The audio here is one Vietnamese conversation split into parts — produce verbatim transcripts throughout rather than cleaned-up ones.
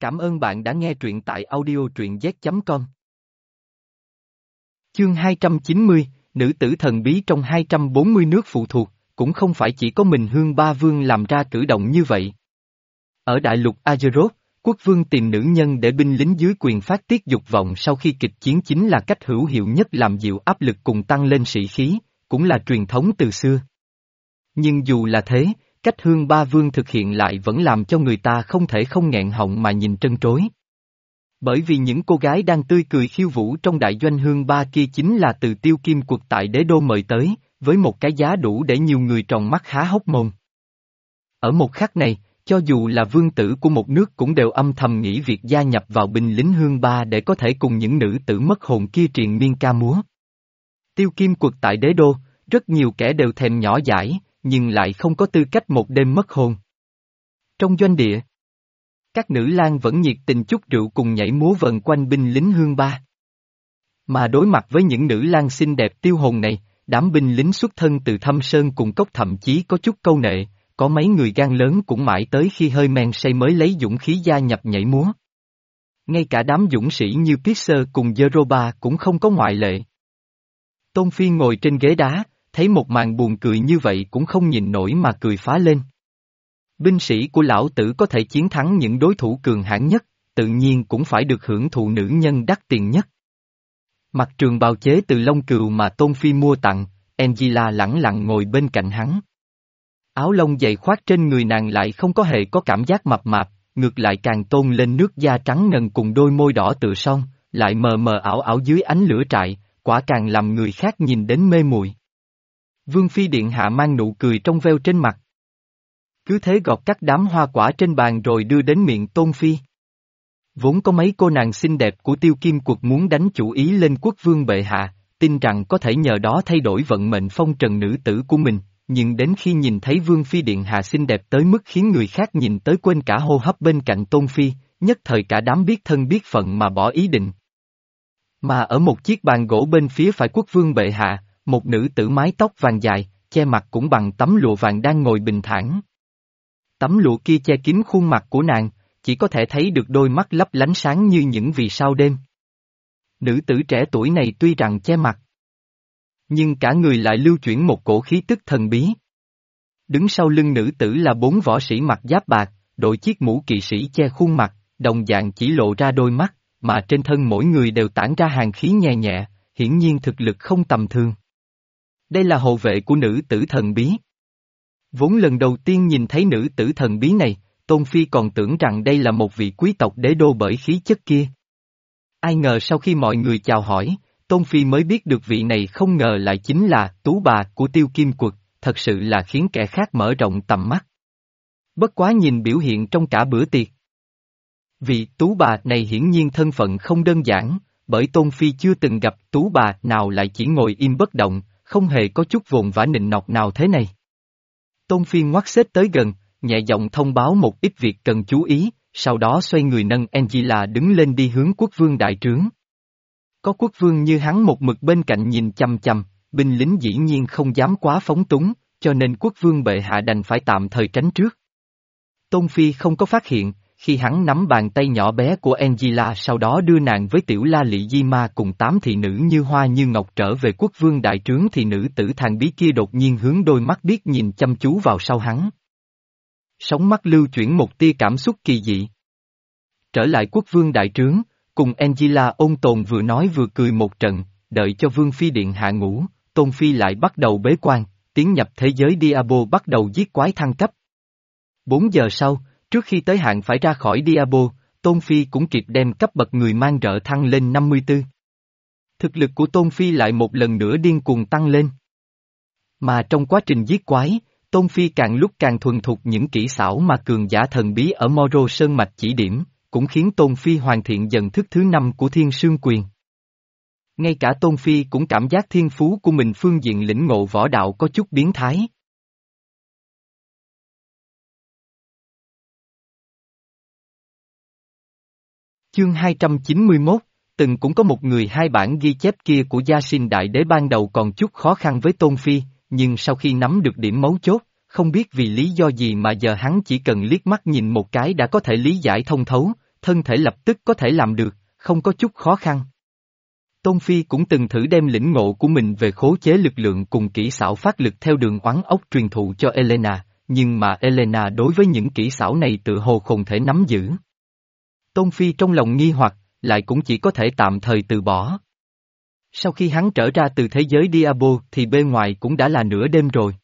Cảm ơn bạn đã nghe truyện tại audio truyện z chấm com. Chương hai trăm chín mươi, Nữ tử thần bí trong hai trăm bốn mươi nước phụ thuộc, cũng không phải chỉ có mình Hương Ba Vương làm ra cử động như vậy. Ở đại lục Azeroth, quốc vương tìm nữ nhân để binh lính dưới quyền phát tiết dục vọng sau khi kịch chiến chính là cách hữu hiệu nhất làm dịu áp lực cùng tăng lên sĩ khí, cũng là truyền thống từ xưa. Nhưng dù là thế, cách Hương Ba Vương thực hiện lại vẫn làm cho người ta không thể không nghẹn họng mà nhìn trân trối. Bởi vì những cô gái đang tươi cười khiêu vũ trong đại doanh Hương Ba kia chính là từ Tiêu Kim Quật tại đế đô mời tới, với một cái giá đủ để nhiều người tròn mắt há hốc mồm. Ở một khắc này, cho dù là vương tử của một nước cũng đều âm thầm nghĩ việc gia nhập vào binh lính Hương Ba để có thể cùng những nữ tử mất hồn kia triền miên ca múa. Tiêu Kim Quật tại đế đô, rất nhiều kẻ đều thèm nhỏ dãi, nhưng lại không có tư cách một đêm mất hồn. Trong doanh địa, các nữ lang vẫn nhiệt tình chút rượu cùng nhảy múa vần quanh binh lính Hương Ba. Mà đối mặt với những nữ lang xinh đẹp tiêu hồn này, đám binh lính xuất thân từ Thâm Sơn cùng Cốc thậm chí có chút câu nệ, có mấy người gan lớn cũng mãi tới khi hơi men say mới lấy dũng khí gia nhập nhảy múa. Ngay cả đám dũng sĩ như Pisser cùng Zeroba cũng không có ngoại lệ. Tôn Phi ngồi trên ghế đá, thấy một màn buồn cười như vậy cũng không nhìn nổi mà cười phá lên. Binh sĩ của lão tử có thể chiến thắng những đối thủ cường hãn nhất, tự nhiên cũng phải được hưởng thụ nữ nhân đắt tiền nhất. Mặc trường bào chế từ lông cừu mà Tôn Phi mua tặng, Angela lẳng lặng ngồi bên cạnh hắn. Áo lông dày khoác trên người nàng lại không có hề có cảm giác mập mạp, ngược lại càng tôn lên nước da trắng ngần cùng đôi môi đỏ tựa son, lại mờ mờ ảo ảo dưới ánh lửa trại, quả càng làm người khác nhìn đến mê muội. Vương Phi Điện Hạ mang nụ cười trong veo trên mặt. Cứ thế gọt cắt đám hoa quả trên bàn rồi đưa đến miệng Tôn Phi. Vốn có mấy cô nàng xinh đẹp của Tiêu Kim Quật muốn đánh chủ ý lên quốc vương bệ hạ, tin rằng có thể nhờ đó thay đổi vận mệnh phong trần nữ tử của mình, nhưng đến khi nhìn thấy Vương Phi Điện Hạ xinh đẹp tới mức khiến người khác nhìn tới quên cả hô hấp bên cạnh Tôn Phi, nhất thời cả đám biết thân biết phận mà bỏ ý định. Mà ở một chiếc bàn gỗ bên phía phải quốc vương bệ hạ, một nữ tử mái tóc vàng dài, che mặt cũng bằng tấm lụa vàng đang ngồi bình thản. Tấm lụa kia che kín khuôn mặt của nàng, chỉ có thể thấy được đôi mắt lấp lánh sáng như những vì sao đêm. Nữ tử trẻ tuổi này tuy rằng che mặt, nhưng cả người lại lưu chuyển một cổ khí tức thần bí. Đứng sau lưng nữ tử là bốn võ sĩ mặc giáp bạc, đội chiếc mũ kỵ sĩ che khuôn mặt, đồng dạng chỉ lộ ra đôi mắt, mà trên thân mỗi người đều tản ra hàn khí nhẹ nhẹ, hiển nhiên thực lực không tầm thường. Đây là hộ vệ của nữ tử thần bí. Vốn lần đầu tiên nhìn thấy nữ tử thần bí này, Tôn Phi còn tưởng rằng đây là một vị quý tộc đế đô bởi khí chất kia. Ai ngờ sau khi mọi người chào hỏi, Tôn Phi mới biết được vị này không ngờ lại chính là tú bà của Tiêu Kim Quật, thật sự là khiến kẻ khác mở rộng tầm mắt. Bất quá nhìn biểu hiện trong cả bữa tiệc. Vị tú bà này hiển nhiên thân phận không đơn giản, bởi Tôn Phi chưa từng gặp tú bà nào lại chỉ ngồi im bất động, không hề có chút vồn vã nịnh nọt nào thế này. Tôn Phi ngoắt xếp tới gần, nhẹ giọng thông báo một ít việc cần chú ý, sau đó xoay người nâng Angela đứng lên đi hướng quốc vương đại trướng. Có quốc vương như hắn một mực bên cạnh nhìn chằm chằm, binh lính dĩ nhiên không dám quá phóng túng, cho nên quốc vương bệ hạ đành phải tạm thời tránh trước. Tôn Phi không có phát hiện, khi hắn nắm bàn tay nhỏ bé của Angela sau đó đưa nàng với tiểu la lị di ma cùng tám thị nữ như hoa như ngọc trở về quốc vương đại trướng thì nữ tử thần bí kia đột nhiên hướng đôi mắt biết nhìn chăm chú vào sau hắn. Sóng mắt lưu chuyển một tia cảm xúc kỳ dị. Trở lại quốc vương đại trướng, cùng Angela ôn tồn vừa nói vừa cười một trận, đợi cho Vương Phi Điện hạ ngủ, Tôn Phi lại bắt đầu bế quan, tiến nhập thế giới Diabo bắt đầu giết quái thăng cấp. Bốn giờ sau, trước khi tới hạn phải ra khỏi Diabo, Tôn Phi cũng kịp đem cấp bậc người mang rợ thăng lên năm mươi tư. Thực lực của Tôn Phi lại một lần nữa điên cuồng tăng lên. Mà trong quá trình giết quái, Tôn Phi càng lúc càng thuần thục những kỹ xảo mà cường giả thần bí ở Moro Sơn Mạch chỉ điểm, cũng khiến Tôn Phi hoàn thiện dần thức thứ năm của Thiên Sương Quyền. Ngay cả Tôn Phi cũng cảm giác thiên phú của mình phương diện lĩnh ngộ võ đạo có chút biến thái. Chương hai trăm chín mươi mốt, từng cũng có một người hai bản ghi chép kia của Gia Sinh Đại Đế ban đầu còn chút khó khăn với Tôn Phi, nhưng sau khi nắm được điểm mấu chốt, không biết vì lý do gì mà giờ hắn chỉ cần liếc mắt nhìn một cái đã có thể lý giải thông thấu, thân thể lập tức có thể làm được, không có chút khó khăn. Tôn Phi cũng từng thử đem lĩnh ngộ của mình về khống chế lực lượng cùng kỹ xảo phát lực theo đường oán ốc truyền thụ cho Elena, nhưng mà Elena đối với những kỹ xảo này tự hồ không thể nắm giữ. Tôn Phi trong lòng nghi hoặc, lại cũng chỉ có thể tạm thời từ bỏ. Sau khi hắn trở ra từ thế giới Diablo thì bên ngoài cũng đã là nửa đêm rồi.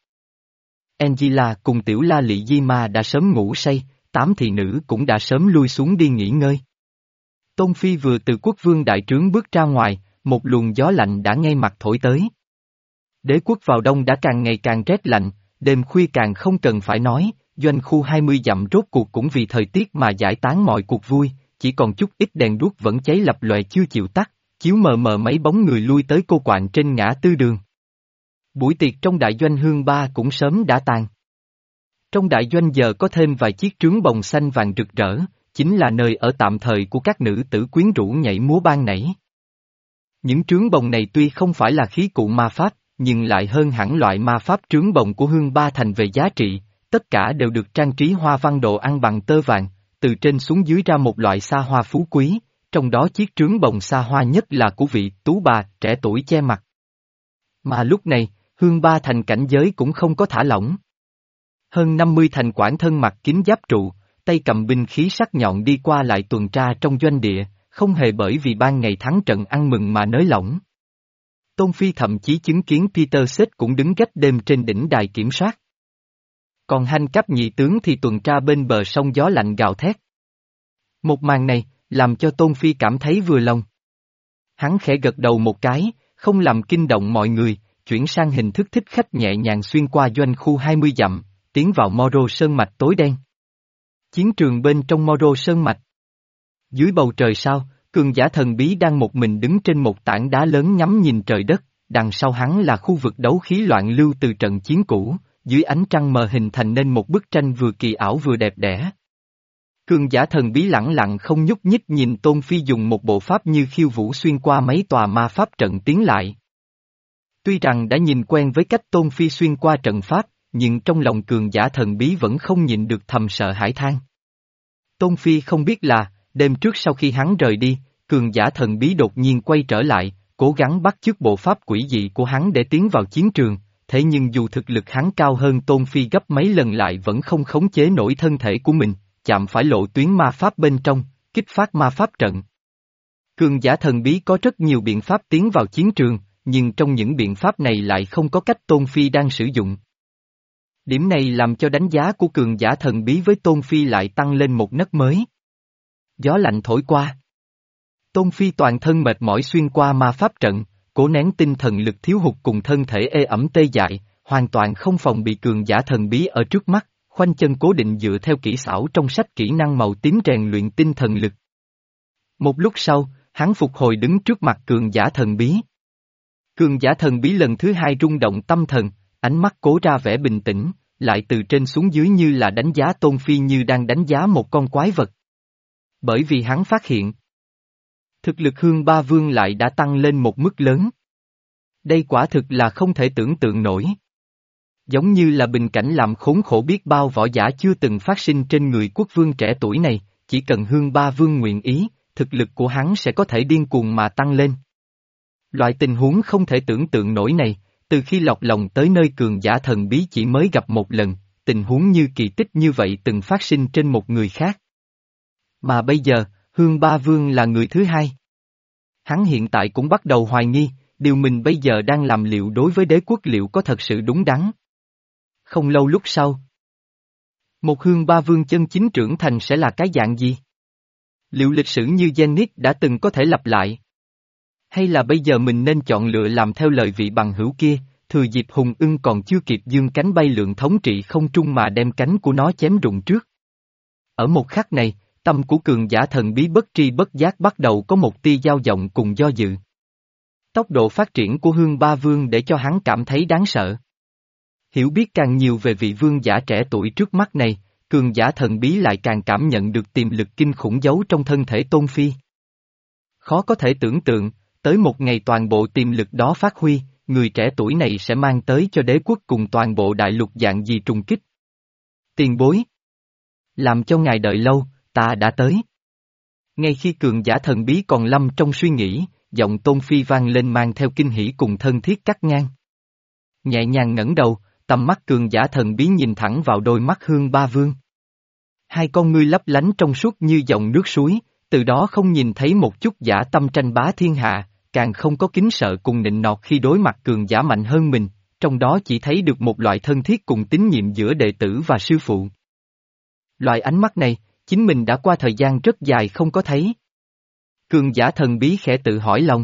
Angela cùng tiểu la lị di ma đã sớm ngủ say, tám thị nữ cũng đã sớm lui xuống đi nghỉ ngơi. Tôn Phi vừa từ quốc vương đại trướng bước ra ngoài, một luồng gió lạnh đã ngay mặt thổi tới. Đế quốc vào đông đã càng ngày càng rét lạnh, đêm khuya càng không cần phải nói, doanh khu hai mươi dặm rốt cuộc cũng vì thời tiết mà giải tán mọi cuộc vui, chỉ còn chút ít đèn đuốc vẫn cháy lập lòe chưa chịu tắt, chiếu mờ mờ mấy bóng người lui tới cô quạng trên ngã tư đường. Buổi tiệc trong đại doanh hương ba cũng sớm đã tàn. Trong đại doanh giờ có thêm vài chiếc trướng bồng xanh vàng rực rỡ, chính là nơi ở tạm thời của các nữ tử quyến rũ nhảy múa ban nảy. Những trướng bồng này tuy không phải là khí cụ ma pháp, nhưng lại hơn hẳn loại ma pháp trướng bồng của hương ba thành về giá trị, tất cả đều được trang trí hoa văn đồ ăn bằng tơ vàng, từ trên xuống dưới ra một loại xa hoa phú quý, trong đó chiếc trướng bồng xa hoa nhất là của vị tú bà trẻ tuổi che mặt. Mà lúc này, hương ba thành cảnh giới cũng không có thả lỏng. Hơn năm mươi thành quản thân mặc kín giáp trụ, tay cầm binh khí sắc nhọn đi qua lại tuần tra trong doanh địa, không hề bởi vì ban ngày thắng trận ăn mừng mà nới lỏng. Tôn Phi thậm chí chứng kiến Peter Seth cũng đứng gác đêm trên đỉnh đài kiểm soát. Còn Hành Cấp nhị tướng thì tuần tra bên bờ sông gió lạnh gào thét. Một màn này, làm cho Tôn Phi cảm thấy vừa lòng. Hắn khẽ gật đầu một cái, không làm kinh động mọi người, chuyển sang hình thức thích khách nhẹ nhàng xuyên qua doanh khu hai mươi dặm, tiến vào Moro Sơn Mạch tối đen. Chiến trường bên trong Moro Sơn Mạch. Dưới bầu trời sao, cường giả thần bí đang một mình đứng trên một tảng đá lớn ngắm nhìn trời đất, đằng sau hắn là khu vực đấu khí loạn lưu từ trận chiến cũ, dưới ánh trăng mờ hình thành nên một bức tranh vừa kỳ ảo vừa đẹp đẽ. Cường giả thần bí lẳng lặng không nhúc nhích nhìn Tôn Phi dùng một bộ pháp như khiêu vũ xuyên qua mấy tòa ma pháp trận tiến lại. Tuy rằng đã nhìn quen với cách Tôn Phi xuyên qua trận pháp, nhưng trong lòng cường giả thần bí vẫn không nhịn được thầm sợ hãi than. Tôn Phi không biết là, đêm trước sau khi hắn rời đi, cường giả thần bí đột nhiên quay trở lại, cố gắng bắt chước bộ pháp quỷ dị của hắn để tiến vào chiến trường, thế nhưng dù thực lực hắn cao hơn Tôn Phi gấp mấy lần lại vẫn không khống chế nổi thân thể của mình, chạm phải lộ tuyến ma pháp bên trong, kích phát ma pháp trận. Cường giả thần bí có rất nhiều biện pháp tiến vào chiến trường, nhưng trong những biện pháp này lại không có cách Tôn Phi đang sử dụng. Điểm này làm cho đánh giá của cường giả thần bí với Tôn Phi lại tăng lên một nấc mới. Gió lạnh thổi qua. Tôn Phi toàn thân mệt mỏi xuyên qua ma pháp trận, cố nén tinh thần lực thiếu hụt cùng thân thể ê ẩm tê dại, hoàn toàn không phòng bị cường giả thần bí ở trước mắt, khoanh chân cố định dựa theo kỹ xảo trong sách kỹ năng màu tím rèn luyện tinh thần lực. Một lúc sau, hắn phục hồi đứng trước mặt cường giả thần bí. Cường giả thần bí lần thứ hai rung động tâm thần, ánh mắt cố ra vẻ bình tĩnh, lại từ trên xuống dưới như là đánh giá Tôn Phi như đang đánh giá một con quái vật. Bởi vì hắn phát hiện, thực lực hương ba vương lại đã tăng lên một mức lớn. Đây quả thực là không thể tưởng tượng nổi. Giống như là bình cảnh làm khốn khổ biết bao võ giả chưa từng phát sinh trên người quốc vương trẻ tuổi này, chỉ cần hương ba vương nguyện ý, thực lực của hắn sẽ có thể điên cuồng mà tăng lên. Loại tình huống không thể tưởng tượng nổi này, từ khi lọt lòng tới nơi cường giả thần bí chỉ mới gặp một lần, tình huống như kỳ tích như vậy từng phát sinh trên một người khác. Mà bây giờ, hương ba vương là người thứ hai. Hắn hiện tại cũng bắt đầu hoài nghi, điều mình bây giờ đang làm liệu đối với đế quốc liệu có thật sự đúng đắn. Không lâu lúc sau, một hương ba vương chân chính trưởng thành sẽ là cái dạng gì? Liệu lịch sử như Zenith đã từng có thể lặp lại? Hay là bây giờ mình nên chọn lựa làm theo lời vị bằng hữu kia, thừa dịp hùng ưng còn chưa kịp dương cánh bay lượn thống trị không trung mà đem cánh của nó chém rụng trước? Ở một khắc này, tâm của cường giả thần bí bất tri bất giác bắt đầu có một tia dao động cùng do dự. Tốc độ phát triển của hương ba vương để cho hắn cảm thấy đáng sợ. Hiểu biết càng nhiều về vị vương giả trẻ tuổi trước mắt này, cường giả thần bí lại càng cảm nhận được tiềm lực kinh khủng giấu trong thân thể Tôn Phi. Khó có thể tưởng tượng, tới một ngày toàn bộ tiềm lực đó phát huy, người trẻ tuổi này sẽ mang tới cho đế quốc cùng toàn bộ đại lục dạng gì trùng kích. Tiền bối. Làm cho ngài đợi lâu, ta đã tới. Ngay khi cường giả thần bí còn lâm trong suy nghĩ, giọng Tôn Phi vang lên mang theo kinh hỉ cùng thân thiết cắt ngang. Nhẹ nhàng ngẩng đầu, tầm mắt cường giả thần bí nhìn thẳng vào đôi mắt Hương Ba Vương. Hai con ngươi lấp lánh trong suốt như dòng nước suối, từ đó không nhìn thấy một chút giả tâm tranh bá thiên hạ, càng không có kính sợ cùng nịnh nọt khi đối mặt cường giả mạnh hơn mình, trong đó chỉ thấy được một loại thân thiết cùng tín nhiệm giữa đệ tử và sư phụ. Loại ánh mắt này, chính mình đã qua thời gian rất dài không có thấy. Cường giả thần bí khẽ tự hỏi lòng.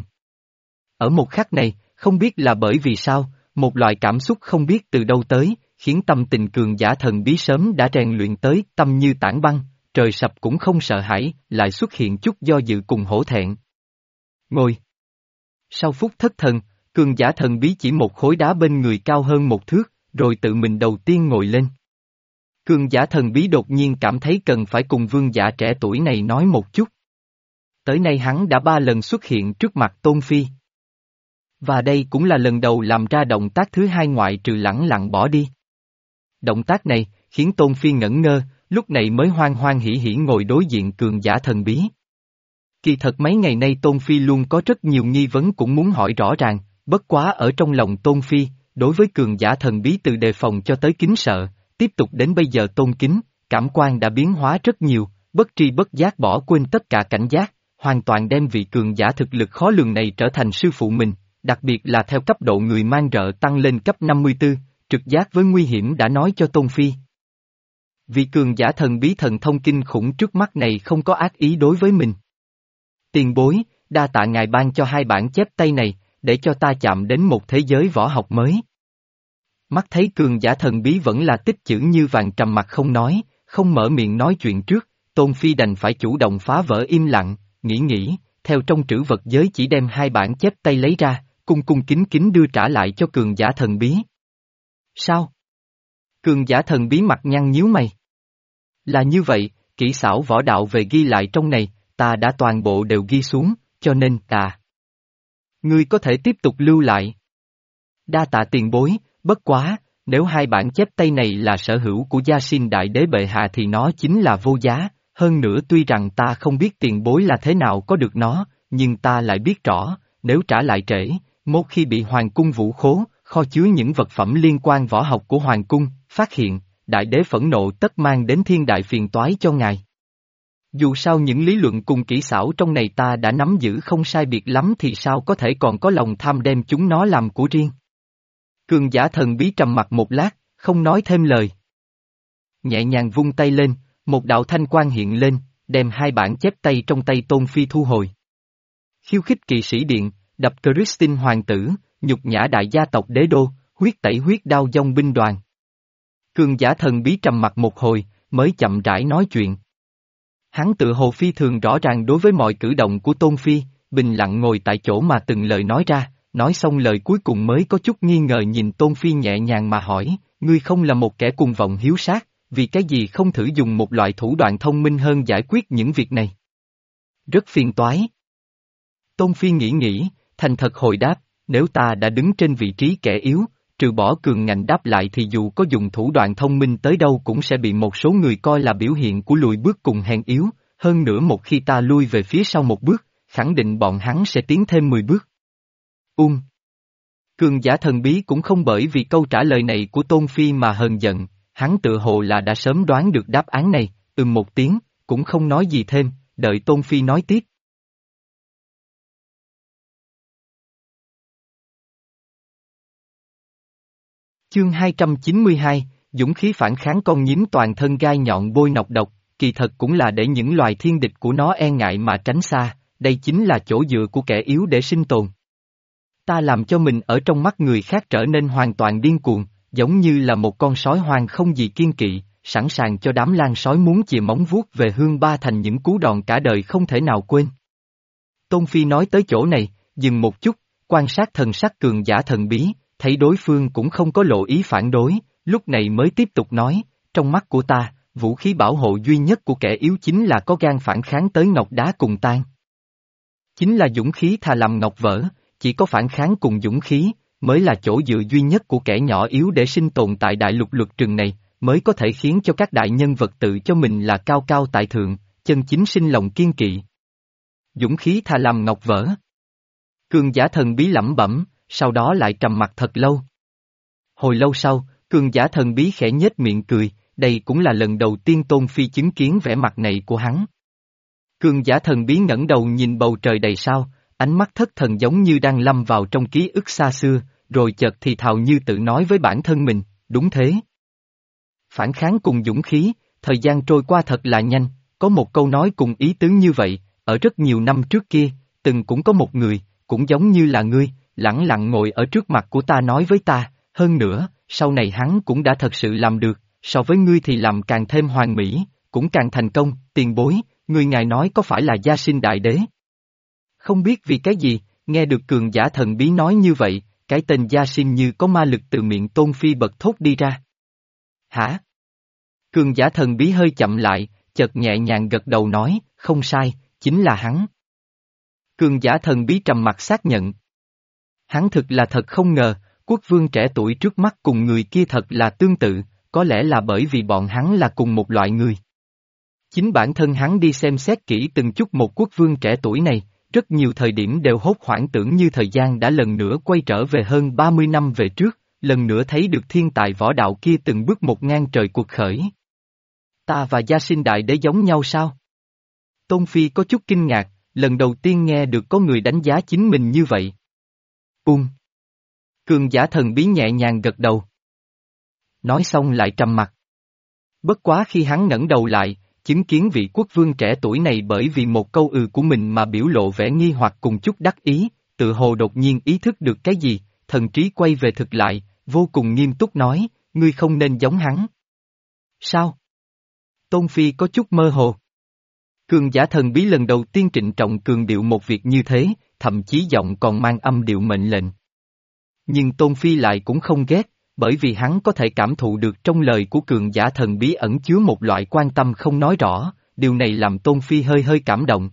Ở một khắc này, không biết là bởi vì sao, một loại cảm xúc không biết từ đâu tới, khiến tâm tình cường giả thần bí sớm đã rèn luyện tới tâm như tảng băng, trời sập cũng không sợ hãi, lại xuất hiện chút do dự cùng hổ thẹn. Ngồi. Sau phút thất thần, cường giả thần bí chỉ một khối đá bên người cao hơn một thước, rồi tự mình đầu tiên ngồi lên. Cường giả thần bí đột nhiên cảm thấy cần phải cùng vương giả trẻ tuổi này nói một chút. Tới nay hắn đã ba lần xuất hiện trước mặt Tôn Phi. Và đây cũng là lần đầu làm ra động tác thứ hai ngoại trừ lẳng lặng bỏ đi. Động tác này, khiến Tôn Phi ngẩn ngơ, lúc này mới hoan hoan hỉ hỉ ngồi đối diện cường giả thần bí. Kỳ thật mấy ngày nay Tôn Phi luôn có rất nhiều nghi vấn cũng muốn hỏi rõ ràng, bất quá ở trong lòng Tôn Phi, đối với cường giả thần bí từ đề phòng cho tới kính sợ, tiếp tục đến bây giờ tôn kính, cảm quan đã biến hóa rất nhiều, bất tri bất giác bỏ quên tất cả cảnh giác, hoàn toàn đem vị cường giả thực lực khó lường này trở thành sư phụ mình, đặc biệt là theo cấp độ người mang rợ tăng lên cấp năm mươi tư, trực giác với nguy hiểm đã nói cho Tôn Phi. Vị cường giả thần bí thần thông kinh khủng trước mắt này không có ác ý đối với mình. Tiền bối, đa tạ ngài ban cho hai bản chép tay này, để cho ta chạm đến một thế giới võ học mới. Mắt thấy cường giả thần bí vẫn là tích chữ như vàng trầm mặt không nói, không mở miệng nói chuyện trước, Tôn Phi đành phải chủ động phá vỡ im lặng, nghĩ nghĩ, theo trong trữ vật giới chỉ đem hai bản chép tay lấy ra, cung cung kính kính đưa trả lại cho cường giả thần bí. Sao? Cường giả thần bí mặt nhăn nhíu mày. Là như vậy, kỹ xảo võ đạo về ghi lại trong này, ta đã toàn bộ đều ghi xuống, cho nên ta. Ngươi có thể tiếp tục lưu lại. Đa tạ tiền bối, bất quá, nếu hai bản chép tay này là sở hữu của Gia Xin Đại Đế bệ hạ thì nó chính là vô giá, hơn nữa tuy rằng ta không biết tiền bối là thế nào có được nó, nhưng ta lại biết rõ, nếu trả lại trễ, một khi bị Hoàng cung Vũ Khố, kho chứa những vật phẩm liên quan võ học của Hoàng cung, phát hiện, Đại Đế phẫn nộ tất mang đến thiên đại phiền toái cho ngài. Dù sao những lý luận cùng kỹ xảo trong này ta đã nắm giữ không sai biệt lắm thì sao có thể còn có lòng tham đem chúng nó làm của riêng. Cường giả thần bí trầm mặt một lát, không nói thêm lời. Nhẹ nhàng vung tay lên, một đạo thanh quang hiện lên, đem hai bản chép tay trong tay Tôn Phi thu hồi. Khiêu khích kỵ sĩ điện, đập Christine hoàng tử, nhục nhã đại gia tộc đế đô, huyết tẩy huyết đao dông binh đoàn. Cường giả thần bí trầm mặt một hồi, mới chậm rãi nói chuyện. Hắn tự hồ phi thường rõ ràng đối với mọi cử động của Tôn Phi, bình lặng ngồi tại chỗ mà từng lời nói ra, nói xong lời cuối cùng mới có chút nghi ngờ nhìn Tôn Phi nhẹ nhàng mà hỏi, ngươi không là một kẻ cuồng vọng hiếu sát, vì cái gì không thử dùng một loại thủ đoạn thông minh hơn giải quyết những việc này? Rất phiền toái. Tôn Phi nghĩ nghĩ, thành thật hồi đáp, nếu ta đã đứng trên vị trí kẻ yếu, trừ bỏ cường ngạnh đáp lại thì dù có dùng thủ đoạn thông minh tới đâu cũng sẽ bị một số người coi là biểu hiện của lùi bước cùng hèn yếu, hơn nữa một khi ta lui về phía sau một bước, khẳng định bọn hắn sẽ tiến thêm mười bước. Ung. Cường giả thần bí cũng không bởi vì câu trả lời này của Tôn Phi mà hờn giận, hắn tự hồ là đã sớm đoán được đáp án này, ừm một tiếng, cũng không nói gì thêm, đợi Tôn Phi nói tiếp. Chương hai trăm chín mươi hai, dũng khí phản kháng con nhím toàn thân gai nhọn bôi nọc độc, kỳ thật cũng là để những loài thiên địch của nó e ngại mà tránh xa, đây chính là chỗ dựa của kẻ yếu để sinh tồn. Ta làm cho mình ở trong mắt người khác trở nên hoàn toàn điên cuồng, giống như là một con sói hoang không gì kiên kỵ, sẵn sàng cho đám lang sói muốn chìa móng vuốt về Hương Ba thành những cú đòn cả đời không thể nào quên. Tôn Phi nói tới chỗ này, dừng một chút, quan sát thần sắc cường giả thần bí, thấy đối phương cũng không có lộ ý phản đối, lúc này mới tiếp tục nói, trong mắt của ta, vũ khí bảo hộ duy nhất của kẻ yếu chính là có gan phản kháng tới ngọc đá cùng tan. Chính là dũng khí thà làm ngọc vỡ, chỉ có phản kháng cùng dũng khí, mới là chỗ dựa duy nhất của kẻ nhỏ yếu để sinh tồn tại đại lục luật trừng này, mới có thể khiến cho các đại nhân vật tự cho mình là cao cao tại thượng, chân chính sinh lòng kiên kỵ. Dũng khí thà làm ngọc vỡ. Cường giả thần bí lẩm bẩm, sau đó lại trầm mặc thật lâu. Hồi lâu sau, cường giả thần bí khẽ nhếch miệng cười, đây cũng là lần đầu tiên Tôn Phi chứng kiến vẻ mặt này của hắn. Cường giả thần bí ngẩng đầu nhìn bầu trời đầy sao, ánh mắt thất thần giống như đang lâm vào trong ký ức xa xưa, rồi chợt thì thào như tự nói với bản thân mình, đúng thế. Phản kháng cùng dũng khí, thời gian trôi qua thật là nhanh, có một câu nói cùng ý tứ như vậy, ở rất nhiều năm trước kia, từng cũng có một người, cũng giống như là ngươi, lẳng lặng ngồi ở trước mặt của ta nói với ta, hơn nữa, sau này hắn cũng đã thật sự làm được, so với ngươi thì làm càng thêm hoàn mỹ, cũng càng thành công, tiền bối, người ngài nói có phải là Gia Sinh Đại Đế? Không biết vì cái gì, nghe được cường giả thần bí nói như vậy, cái tên Gia Sinh như có ma lực từ miệng Tôn Phi bật thốt đi ra. Hả? Cường giả thần bí hơi chậm lại, chợt nhẹ nhàng gật đầu nói, không sai, chính là hắn. Cường giả thần bí trầm mặt xác nhận. Hắn thực là thật không ngờ, quốc vương trẻ tuổi trước mắt cùng người kia thật là tương tự, có lẽ là bởi vì bọn hắn là cùng một loại người. Chính bản thân hắn đi xem xét kỹ từng chút một quốc vương trẻ tuổi này, rất nhiều thời điểm đều hốt hoảng tưởng như thời gian đã lần nữa quay trở về hơn ba mươi năm về trước, lần nữa thấy được thiên tài võ đạo kia từng bước một ngang trời cuộc khởi. Ta và Gia Sinh Đại Đế giống nhau sao? Tôn Phi có chút kinh ngạc, lần đầu tiên nghe được có người đánh giá chính mình như vậy. Ung. Cường giả thần bí nhẹ nhàng gật đầu. Nói xong lại trầm mặt. Bất quá khi hắn ngẩng đầu lại, chứng kiến vị quốc vương trẻ tuổi này bởi vì một câu ừ của mình mà biểu lộ vẻ nghi hoặc cùng chút đắc ý, tự hồ đột nhiên ý thức được cái gì, thần trí quay về thực lại, vô cùng nghiêm túc nói, ngươi không nên giống hắn. Sao? Tôn Phi có chút mơ hồ. Cường giả thần bí lần đầu tiên trịnh trọng cường điệu một việc như thế, thậm chí giọng còn mang âm điệu mệnh lệnh. Nhưng Tôn Phi lại cũng không ghét, bởi vì hắn có thể cảm thụ được trong lời của cường giả thần bí ẩn chứa một loại quan tâm không nói rõ, điều này làm Tôn Phi hơi hơi cảm động.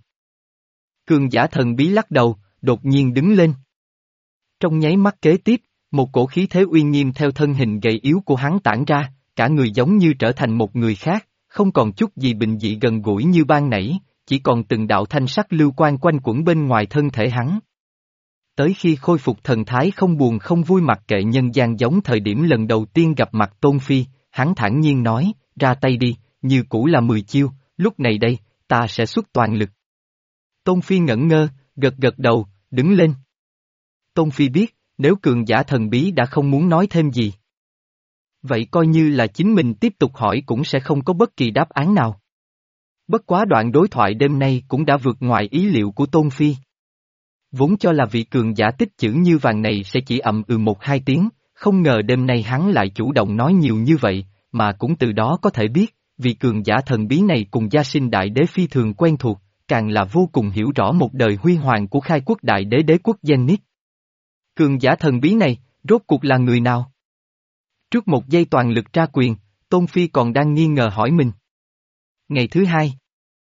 Cường giả thần bí lắc đầu, đột nhiên đứng lên. Trong nháy mắt kế tiếp, một cổ khí thế uy nghiêm theo thân hình gầy yếu của hắn tản ra, cả người giống như trở thành một người khác, không còn chút gì bình dị gần gũi như ban nãy, chỉ còn từng đạo thanh sắc lưu quang quanh quẩn bên ngoài thân thể hắn. Tới khi khôi phục thần thái không buồn không vui mặc kệ nhân gian giống thời điểm lần đầu tiên gặp mặt Tôn Phi, hắn thản nhiên nói, ra tay đi, như cũ là mười chiêu, lúc này đây, ta sẽ xuất toàn lực. Tôn Phi ngẩn ngơ, gật gật đầu, đứng lên. Tôn Phi biết, nếu cường giả thần bí đã không muốn nói thêm gì. Vậy coi như là chính mình tiếp tục hỏi cũng sẽ không có bất kỳ đáp án nào. Bất quá đoạn đối thoại đêm nay cũng đã vượt ngoài ý liệu của Tôn Phi. Vốn cho là vị cường giả tích chữ như vàng này sẽ chỉ ậm ừ một hai tiếng, không ngờ đêm nay hắn lại chủ động nói nhiều như vậy, mà cũng từ đó có thể biết, vị cường giả thần bí này cùng Gia Sinh Đại Đế phi thường quen thuộc, càng là vô cùng hiểu rõ một đời huy hoàng của khai quốc đại đế đế quốc Zenith. Cường giả thần bí này, rốt cuộc là người nào? Trước một giây toàn lực ra quyền, Tôn Phi còn đang nghi ngờ hỏi mình. Ngày thứ hai.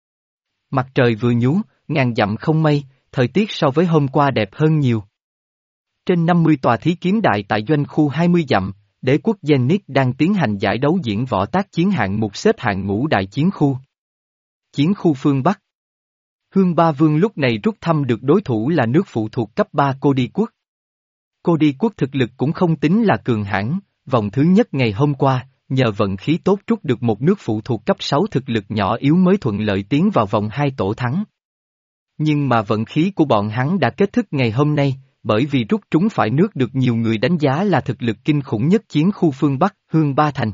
Mặt trời vừa nhú, ngàn dặm không mây, thời tiết so với hôm qua đẹp hơn nhiều. Trên năm mươi tòa thí kiếm đại tại doanh khu hai mươi dặm, đế quốc Zenith đang tiến hành giải đấu diễn võ tác chiến hạng mục xếp hạng ngũ đại chiến khu. Chiến khu phương Bắc. Hương Ba Vương lúc này rút thăm được đối thủ là nước phụ thuộc cấp ba Cô Đi Quốc. Cô Đi Quốc thực lực cũng không tính là cường hãn, vòng thứ nhất ngày hôm qua, nhờ vận khí tốt rút được một nước phụ thuộc cấp sáu thực lực nhỏ yếu mới thuận lợi tiến vào vòng hai tổ thắng. Nhưng mà vận khí của bọn hắn đã kết thúc ngày hôm nay, bởi vì rút trúng phải nước được nhiều người đánh giá là thực lực kinh khủng nhất chiến khu phương Bắc, Hương Ba Thành.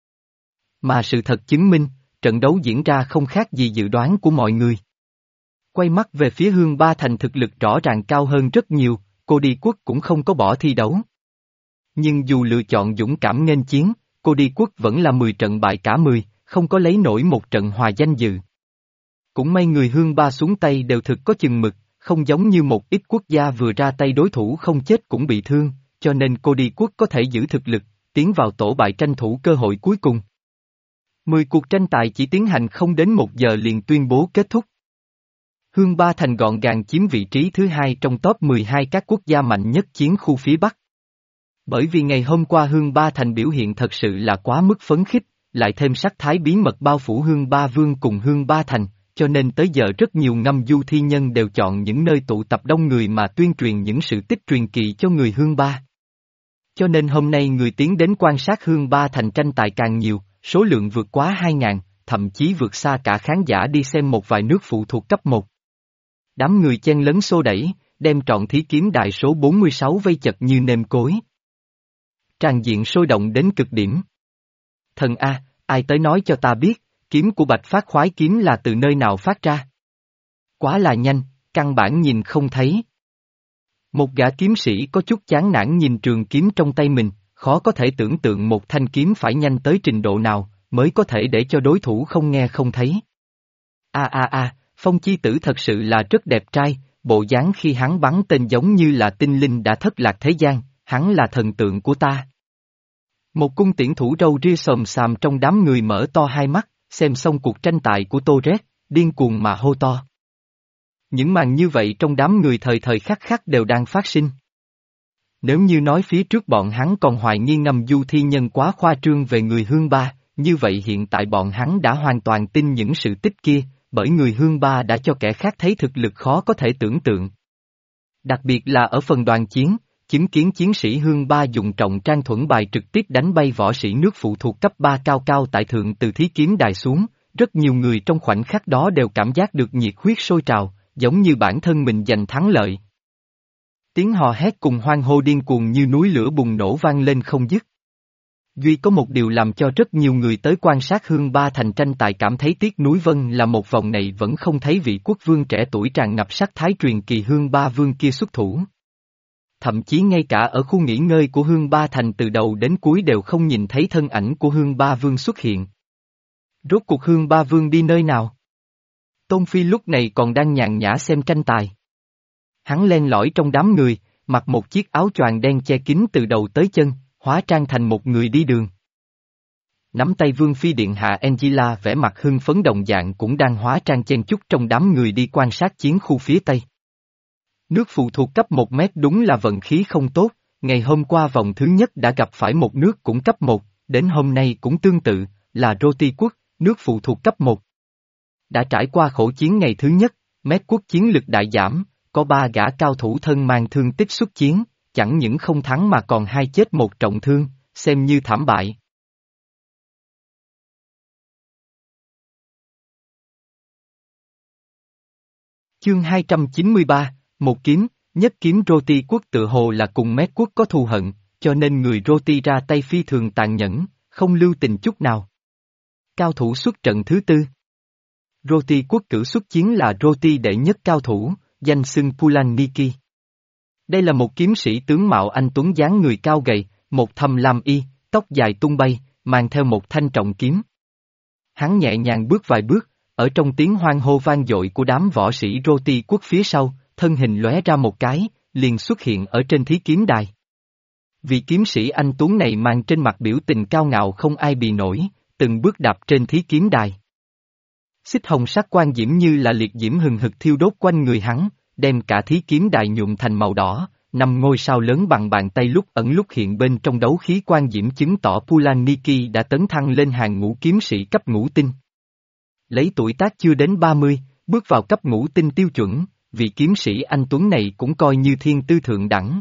Mà sự thật chứng minh, trận đấu diễn ra không khác gì dự đoán của mọi người. Quay mắt về phía Hương Ba Thành thực lực rõ ràng cao hơn rất nhiều, Cô Đi Quốc cũng không có bỏ thi đấu. Nhưng dù lựa chọn dũng cảm nghênh chiến, Cô Đi Quốc vẫn là mười trận bại cả mười, không có lấy nổi một trận hòa danh dự. Cũng may người Hương Ba xuống tay đều thực có chừng mực, không giống như một ít quốc gia vừa ra tay đối thủ không chết cũng bị thương, cho nên Cô Đi Quốc có thể giữ thực lực, tiến vào tổ bại tranh thủ cơ hội cuối cùng. Mười cuộc tranh tài chỉ tiến hành không đến một giờ liền tuyên bố kết thúc. Hương Ba Thành gọn gàng chiếm vị trí thứ hai trong top mười hai các quốc gia mạnh nhất chiến khu phía Bắc. Bởi vì ngày hôm qua Hương Ba Thành biểu hiện thật sự là quá mức phấn khích, lại thêm sắc thái bí mật bao phủ Hương Ba Vương cùng Hương Ba Thành, cho nên tới giờ rất nhiều ngâm du thi nhân đều chọn những nơi tụ tập đông người mà tuyên truyền những sự tích truyền kỳ cho người Hương Ba. Cho nên hôm nay người tiến đến quan sát Hương Ba thành tranh tài càng nhiều, số lượng vượt quá hai ngàn, thậm chí vượt xa cả khán giả đi xem một vài nước phụ thuộc cấp một. Đám người chen lấn xô đẩy, đem trọn thí kiếm đài số bốn mươi sáu vây chật như nêm cối. Tràn diện sôi động đến cực điểm. Thần A, ai tới nói cho ta biết, kiếm của Bạch Phát khoái kiếm là từ nơi nào phát ra? Quá là nhanh, căn bản nhìn không thấy. Một gã kiếm sĩ có chút chán nản nhìn trường kiếm trong tay mình, khó có thể tưởng tượng một thanh kiếm phải nhanh tới trình độ nào, mới có thể để cho đối thủ không nghe không thấy. A a a, Phong Chi Tử thật sự là rất đẹp trai, bộ dáng khi hắn bắn tên giống như là tinh linh đã thất lạc thế gian, hắn là thần tượng của ta. Một cung tiễn thủ râu ria xồm xàm trong đám người mở to hai mắt, xem xong cuộc tranh tài của Tô Rét, điên cuồng mà hô to. Những màn như vậy trong đám người thời thời khắc khắc đều đang phát sinh. Nếu như nói phía trước bọn hắn còn hoài nghi ngầm du thi nhân quá khoa trương về người Hương Ba, như vậy hiện tại bọn hắn đã hoàn toàn tin những sự tích kia, bởi người Hương Ba đã cho kẻ khác thấy thực lực khó có thể tưởng tượng. Đặc biệt là ở phần đoàn chiến, chứng kiến chiến sĩ Hương Ba dùng trọng trang thuẫn bài trực tiếp đánh bay võ sĩ nước phụ thuộc cấp ba cao cao tại thượng từ thí kiếm đài xuống, rất nhiều người trong khoảnh khắc đó đều cảm giác được nhiệt huyết sôi trào, giống như bản thân mình giành thắng lợi. Tiếng hò hét cùng hoan hô điên cuồng như núi lửa bùng nổ vang lên không dứt. Duy có một điều làm cho rất nhiều người tới quan sát Hương Ba thành tranh tài cảm thấy tiếc nuối vân là một vòng này vẫn không thấy vị quốc vương trẻ tuổi tràn ngập sắc thái truyền kỳ Hương Ba vương kia xuất thủ. Thậm chí ngay cả ở khu nghỉ ngơi của Hương Ba thành từ đầu đến cuối đều không nhìn thấy thân ảnh của Hương Ba vương xuất hiện. Rốt cuộc Hương Ba vương đi nơi nào? Tôn Phi lúc này còn đang nhàn nhã xem tranh tài. Hắn len lỏi trong đám người, mặc một chiếc áo choàng đen che kín từ đầu tới chân, hóa trang thành một người đi đường. Nắm tay Vương Phi Điện Hạ Angela vẻ mặt hưng phấn đồng dạng cũng đang hóa trang chen chúc trong đám người đi quan sát chiến khu phía Tây. Nước phụ thuộc cấp một mét đúng là vận khí không tốt, ngày hôm qua vòng thứ nhất đã gặp phải một nước cũng cấp một, đến hôm nay cũng tương tự, là Roti quốc, nước phụ thuộc cấp một. Đã trải qua khổ chiến ngày thứ nhất, Mét quốc chiến lực đại giảm, có ba gã cao thủ thân mang thương tích xuất chiến, chẳng những không thắng mà còn hai chết một trọng thương, xem như thảm bại. Chương hai trăm chín mươi ba, một kiếm, nhất kiếm Roti quốc tự hồ là cùng Mét quốc có thù hận, cho nên người Roti ra tay phi thường tàn nhẫn, không lưu tình chút nào. Cao thủ xuất trận thứ tư. Roti quốc cử xuất chiến là Roti đệ nhất cao thủ, danh xưng Pulaniki. Đây là một kiếm sĩ tướng mạo anh tuấn dáng người cao gầy, một thầm lam y, tóc dài tung bay, mang theo một thanh trọng kiếm. Hắn nhẹ nhàng bước vài bước, ở trong tiếng hoan hô vang dội của đám võ sĩ Roti quốc phía sau, thân hình lóe ra một cái, liền xuất hiện ở trên thí kiếm đài. Vị kiếm sĩ anh tuấn này mang trên mặt biểu tình cao ngạo không ai bì nổi, từng bước đạp trên thí kiếm đài. Xích hồng sắc quan diễm như là liệt diễm hừng hực thiêu đốt quanh người hắn, đem cả thí kiếm đài nhuộm thành màu đỏ, năm ngôi sao lớn bằng bàn tay lúc ẩn lúc hiện bên trong đấu khí quan diễm chứng tỏ Pulaniki đã tấn thăng lên hàng ngũ kiếm sĩ cấp ngũ tinh. Lấy tuổi tác chưa đến ba mươi, bước vào cấp ngũ tinh tiêu chuẩn, vị kiếm sĩ anh tuấn này cũng coi như thiên tư thượng đẳng.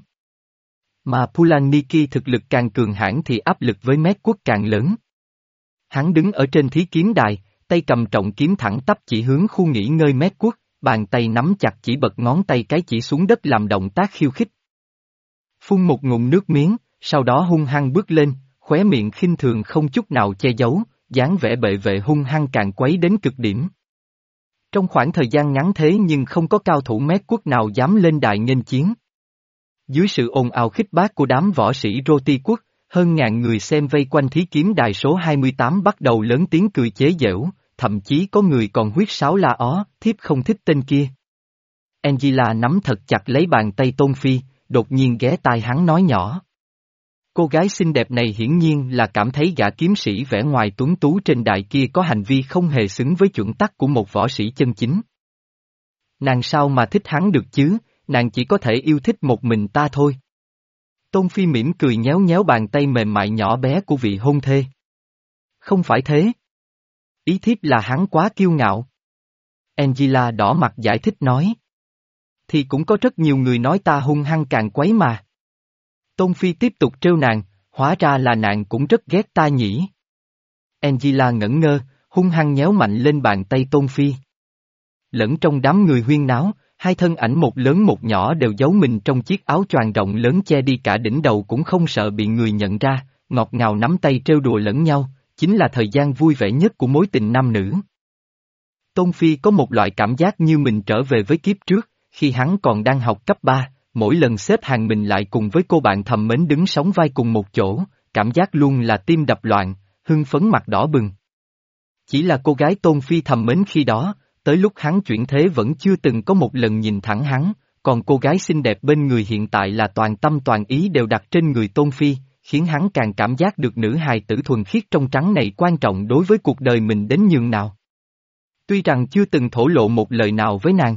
Mà Pulaniki thực lực càng cường hãn thì áp lực với Mét quốc càng lớn. Hắn đứng ở trên thí kiếm đài, tay cầm trọng kiếm thẳng tắp chỉ hướng khu nghỉ ngơi Mét quốc, bàn tay nắm chặt chỉ bật ngón tay cái chỉ xuống đất làm động tác khiêu khích. Phun một ngụm nước miếng, sau đó hung hăng bước lên, khóe miệng khinh thường không chút nào che giấu, dáng vẻ bệ vệ hung hăng càng quấy đến cực điểm. Trong khoảng thời gian ngắn thế nhưng không có cao thủ Mét quốc nào dám lên đài nghênh chiến. Dưới sự ồn ào khích bác của đám võ sĩ Roti quốc, hơn ngàn người xem vây quanh thí kiếm đài số hai mươi tám bắt đầu lớn tiếng cười chế giễu, thậm chí có người còn huyết sáo la ó, thiếp không thích tên kia. Angela nắm thật chặt lấy bàn tay Tôn Phi, đột nhiên ghé tai hắn nói nhỏ. Cô gái xinh đẹp này hiển nhiên là cảm thấy gã kiếm sĩ vẻ ngoài tuấn tú trên đài kia có hành vi không hề xứng với chuẩn tắc của một võ sĩ chân chính. Nàng sao mà thích hắn được chứ, nàng chỉ có thể yêu thích một mình ta thôi. Tôn Phi mỉm cười nhéo nhéo bàn tay mềm mại nhỏ bé của vị hôn thê. Không phải thế. Ý thiếp là hắn quá kiêu ngạo. Angela đỏ mặt giải thích nói. Thì cũng có rất nhiều người nói ta hung hăng càng quấy mà. Tôn Phi tiếp tục trêu nàng, hóa ra là nàng cũng rất ghét ta nhỉ. Angela ngẩn ngơ, hung hăng nhéo mạnh lên bàn tay Tôn Phi. Lẫn trong đám người huyên náo, hai thân ảnh một lớn một nhỏ đều giấu mình trong chiếc áo choàng rộng lớn che đi cả đỉnh đầu cũng không sợ bị người nhận ra, ngọt ngào nắm tay trêu đùa lẫn nhau, chính là thời gian vui vẻ nhất của mối tình nam nữ. Tôn Phi có một loại cảm giác như mình trở về với kiếp trước, khi hắn còn đang học cấp ba, mỗi lần xếp hàng mình lại cùng với cô bạn thầm mến đứng sóng vai cùng một chỗ, cảm giác luôn là tim đập loạn, hưng phấn mặt đỏ bừng. Chỉ là cô gái Tôn Phi thầm mến khi đó, tới lúc hắn chuyển thế vẫn chưa từng có một lần nhìn thẳng hắn, còn cô gái xinh đẹp bên người hiện tại là toàn tâm toàn ý đều đặt trên người Tôn Phi, khiến hắn càng cảm giác được nữ hài tử thuần khiết trong trắng này quan trọng đối với cuộc đời mình đến nhường nào. Tuy rằng chưa từng thổ lộ một lời nào với nàng,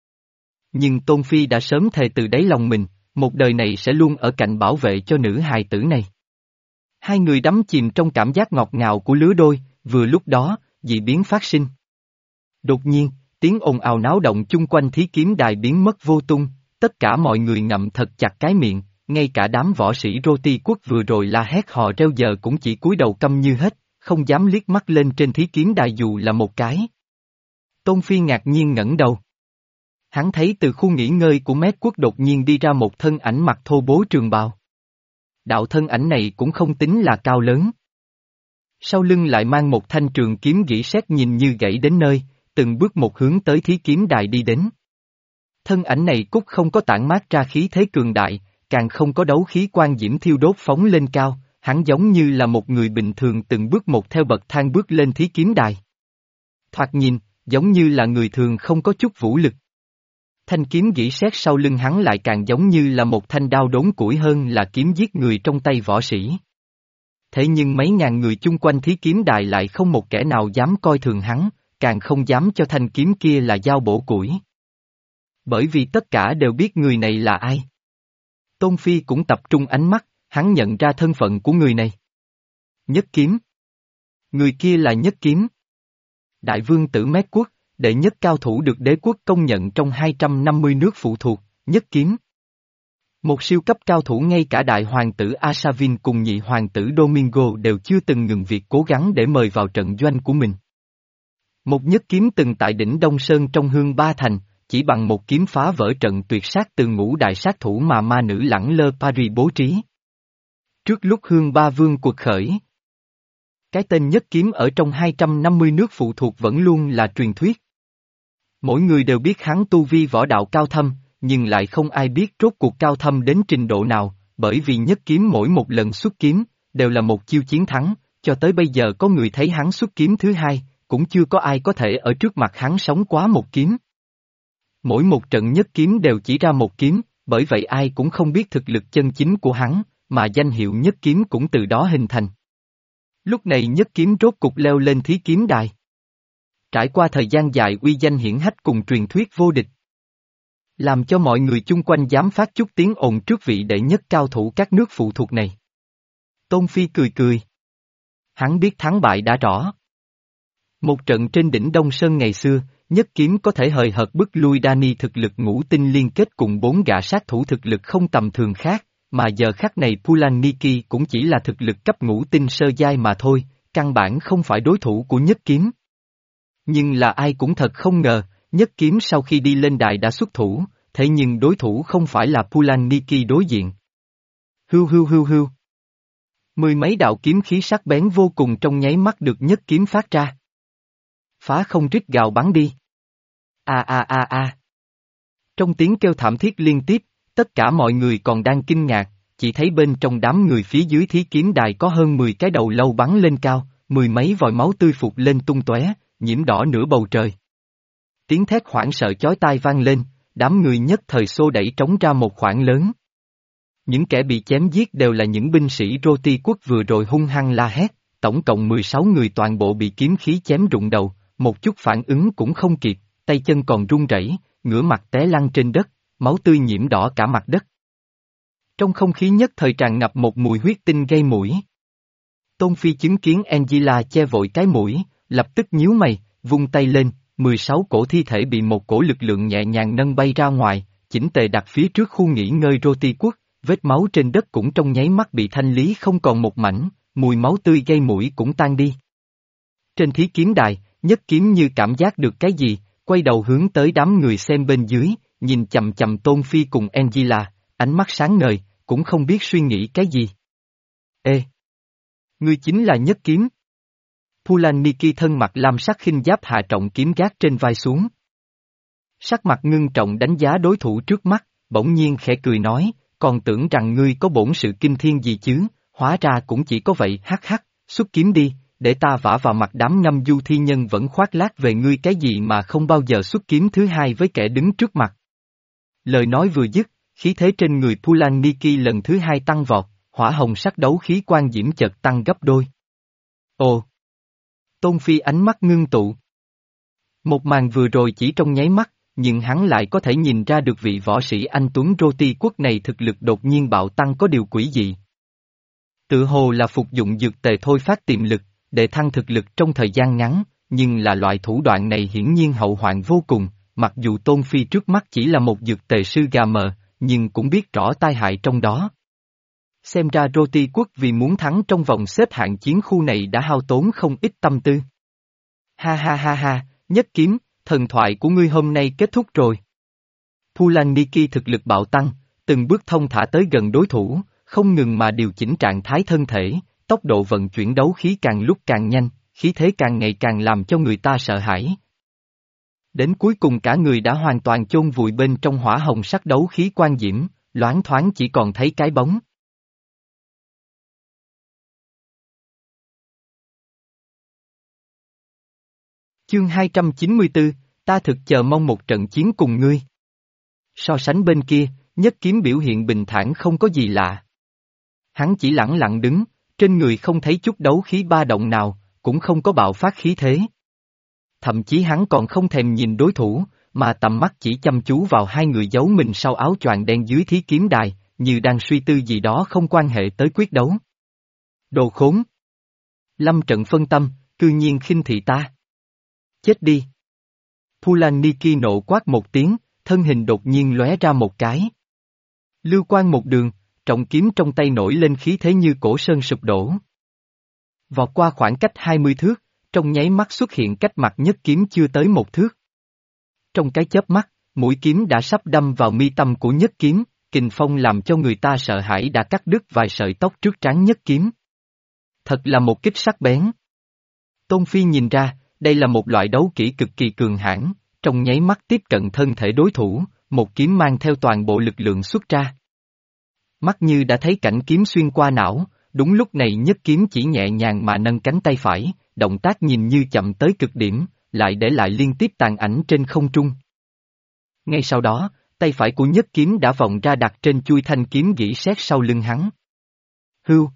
nhưng Tôn Phi đã sớm thề từ đáy lòng mình, một đời này sẽ luôn ở cạnh bảo vệ cho nữ hài tử này. Hai người đắm chìm trong cảm giác ngọt ngào của lứa đôi, vừa lúc đó, dị biến phát sinh. Đột nhiên, tiếng ồn ào náo động chung quanh thí kiếm đài biến mất vô tung, tất cả mọi người ngậm thật chặt cái miệng, ngay cả đám võ sĩ Roti quốc vừa rồi la hét hò reo giờ cũng chỉ cúi đầu câm như hết, không dám liếc mắt lên trên thí kiếm đài dù là một cái. Tôn Phi ngạc nhiên ngẩng đầu. Hắn thấy từ khu nghỉ ngơi của Mét Quốc đột nhiên đi ra một thân ảnh mặc thô bố trường bào. Đạo thân ảnh này cũng không tính là cao lớn. Sau lưng lại mang một thanh trường kiếm gỉ sét nhìn như gãy đến nơi, từng bước một hướng tới thí kiếm đài đi đến. Thân ảnh này cúc không có tản mát ra khí thế cường đại, càng không có đấu khí quan diễm thiêu đốt phóng lên cao, hắn giống như là một người bình thường từng bước một theo bậc thang bước lên thí kiếm đài. Thoạt nhìn, giống như là người thường không có chút vũ lực. Thanh kiếm gỉ sét sau lưng hắn lại càng giống như là một thanh đao đốn củi hơn là kiếm giết người trong tay võ sĩ. Thế nhưng mấy ngàn người chung quanh thí kiếm đài lại không một kẻ nào dám coi thường hắn, càng không dám cho thanh kiếm kia là dao bổ củi. Bởi vì tất cả đều biết người này là ai. Tôn Phi cũng tập trung ánh mắt, hắn nhận ra thân phận của người này. Nhất Kiếm. Người kia là Nhất Kiếm. Đại vương tử Mét Quốc, đệ nhất cao thủ được đế quốc công nhận trong hai trăm năm mươi nước phụ thuộc, Nhất Kiếm. Một siêu cấp cao thủ ngay cả đại hoàng tử Asavin cùng nhị hoàng tử Domingo đều chưa từng ngừng việc cố gắng để mời vào trận doanh của mình. Một Nhất Kiếm từng tại đỉnh Đông Sơn trong Hương Ba Thành, chỉ bằng một kiếm phá vỡ trận tuyệt sát từ ngũ đại sát thủ mà ma nữ lẳng lơ Paris bố trí. Trước lúc Hương Ba Vương cuộc khởi, cái tên Nhất Kiếm ở trong hai trăm năm mươi nước phụ thuộc vẫn luôn là truyền thuyết. Mỗi người đều biết hắn tu vi võ đạo cao thâm, nhưng lại không ai biết rốt cuộc cao thâm đến trình độ nào, bởi vì Nhất Kiếm mỗi một lần xuất kiếm, đều là một chiêu chiến thắng, cho tới bây giờ có người thấy hắn xuất kiếm thứ hai, cũng chưa có ai có thể ở trước mặt hắn sống quá một kiếm. Mỗi một trận Nhất Kiếm đều chỉ ra một kiếm, bởi vậy ai cũng không biết thực lực chân chính của hắn, mà danh hiệu Nhất Kiếm cũng từ đó hình thành. Lúc này Nhất Kiếm rốt cục leo lên thí kiếm đài. Trải qua thời gian dài uy danh hiển hách cùng truyền thuyết vô địch, làm cho mọi người chung quanh dám phát chút tiếng ồn trước vị đệ nhất cao thủ các nước phụ thuộc này. Tôn Phi cười cười. Hắn biết thắng bại đã rõ. Một trận trên đỉnh Đông Sơn ngày xưa, Nhất Kiếm có thể hời hợt bức lui Dani thực lực ngũ tinh liên kết cùng bốn gã sát thủ thực lực không tầm thường khác, mà giờ khắc này Pulaniki cũng chỉ là thực lực cấp ngũ tinh sơ giai mà thôi, căn bản không phải đối thủ của Nhất Kiếm. Nhưng là ai cũng thật không ngờ, Nhất Kiếm sau khi đi lên đài đã xuất thủ, thế nhưng đối thủ không phải là Pulaniki đối diện. Hưu hưu hưu hưu. Mười mấy đạo kiếm khí sắc bén vô cùng trong nháy mắt được Nhất Kiếm phát ra. Phá không rít gào bắn đi. A a a a. Trong tiếng kêu thảm thiết liên tiếp, tất cả mọi người còn đang kinh ngạc, chỉ thấy bên trong đám người phía dưới thí kiếm đài có hơn mười cái đầu lâu bắn lên cao, mười mấy vòi máu tươi phụt lên tung tóe, nhiễm đỏ nửa bầu trời. Tiếng thét hoảng sợ chói tai vang lên, đám người nhất thời xô đẩy trống ra một khoảng lớn. Những kẻ bị chém giết đều là những binh sĩ Roti quốc vừa rồi hung hăng la hét, tổng cộng mười sáu người toàn bộ bị kiếm khí chém rụng đầu, một chút phản ứng cũng không kịp, tay chân còn run rẩy, ngửa mặt té lăn trên đất, máu tươi nhiễm đỏ cả mặt đất. Trong không khí nhất thời tràn ngập một mùi huyết tinh gây mũi. Tôn Phi chứng kiến Angela che vội cái mũi, lập tức nhíu mày, vung tay lên, mười sáu cổ thi thể bị một cổ lực lượng nhẹ nhàng nâng bay ra ngoài, chỉnh tề đặt phía trước khu nghỉ ngơi Roti quốc, vết máu trên đất cũng trong nháy mắt bị thanh lý không còn một mảnh, mùi máu tươi gây mũi cũng tan đi. Trên thí kiếm đài, Nhất Kiếm như cảm giác được cái gì, quay đầu hướng tới đám người xem bên dưới, nhìn chầm chầm Tôn Phi cùng Angela, ánh mắt sáng ngời, cũng không biết suy nghĩ cái gì. Ê! Ngươi chính là Nhất Kiếm. Pulaniki thân mặt lam sắc khinh giáp hạ trọng kiếm gác trên vai xuống. Sắc mặt ngưng trọng đánh giá đối thủ trước mắt, bỗng nhiên khẽ cười nói, còn tưởng rằng ngươi có bổn sự kinh thiên gì chứ, hóa ra cũng chỉ có vậy hắc hắc, xuất kiếm đi, để ta vả vào mặt đám ngâm du thi nhân vẫn khoác lác về ngươi cái gì mà không bao giờ xuất kiếm thứ hai với kẻ đứng trước mặt. Lời nói vừa dứt, khí thế trên người Pulaniki lần thứ hai tăng vọt, hỏa hồng sắc đấu khí quan diễm chợt tăng gấp đôi. Ồ! Tôn Phi ánh mắt ngưng tụ. Một màn vừa rồi chỉ trong nháy mắt, nhưng hắn lại có thể nhìn ra được vị võ sĩ anh Tuấn Roti quốc này thực lực đột nhiên bạo tăng có điều quỷ dị. Tự hồ là phục dụng dược tề thôi phát tiềm lực, để thăng thực lực trong thời gian ngắn, nhưng là loại thủ đoạn này hiển nhiên hậu hoạn vô cùng, mặc dù Tôn Phi trước mắt chỉ là một dược tề sư gà mờ, nhưng cũng biết rõ tai hại trong đó. Xem ra Roti quốc vì muốn thắng trong vòng xếp hạng chiến khu này đã hao tốn không ít tâm tư. Ha ha ha ha, Nhất Kiếm, thần thoại của ngươi hôm nay kết thúc rồi. Pulaniki thực lực bạo tăng, từng bước thông thả tới gần đối thủ, không ngừng mà điều chỉnh trạng thái thân thể, tốc độ vận chuyển đấu khí càng lúc càng nhanh, khí thế càng ngày càng làm cho người ta sợ hãi. Đến cuối cùng cả người đã hoàn toàn chôn vùi bên trong hỏa hồng sắc đấu khí quan diễm, loáng thoáng chỉ còn thấy cái bóng. Chương hai trăm chín mươi tư, ta thực chờ mong một trận chiến cùng ngươi. So sánh bên kia, Nhất Kiếm biểu hiện bình thản không có gì lạ. Hắn chỉ lẳng lặng đứng, trên người không thấy chút đấu khí ba động nào, cũng không có bạo phát khí thế. Thậm chí hắn còn không thèm nhìn đối thủ, mà tầm mắt chỉ chăm chú vào hai người giấu mình sau áo choàng đen dưới thí kiếm đài, như đang suy tư gì đó không quan hệ tới quyết đấu. Đồ khốn! Lâm trận phân tâm, cư nhiên khinh thị ta. Chết đi! Pulaniki nộ quát một tiếng, thân hình đột nhiên lóe ra một cái. Lưu quang một đường, trọng kiếm trong tay nổi lên khí thế như cổ sơn sụp đổ. Vọt qua khoảng cách hai mươi thước, trong nháy mắt xuất hiện cách mặt Nhất Kiếm chưa tới một thước. Trong cái chớp mắt, mũi kiếm đã sắp đâm vào mi tâm của Nhất Kiếm, kình phong làm cho người ta sợ hãi đã cắt đứt vài sợi tóc trước trán Nhất Kiếm. Thật là một kích sắc bén. Tôn Phi nhìn ra, đây là một loại đấu kỹ cực kỳ cường hãn, trong nháy mắt tiếp cận thân thể đối thủ, một kiếm mang theo toàn bộ lực lượng xuất ra. Mắt như đã thấy cảnh kiếm xuyên qua não, đúng lúc này Nhất Kiếm chỉ nhẹ nhàng mà nâng cánh tay phải, động tác nhìn như chậm tới cực điểm, lại để lại liên tiếp tàn ảnh trên không trung. Ngay sau đó, tay phải của Nhất Kiếm đã vòng ra đặt trên chuôi thanh kiếm gỉ sét sau lưng hắn. Hưu!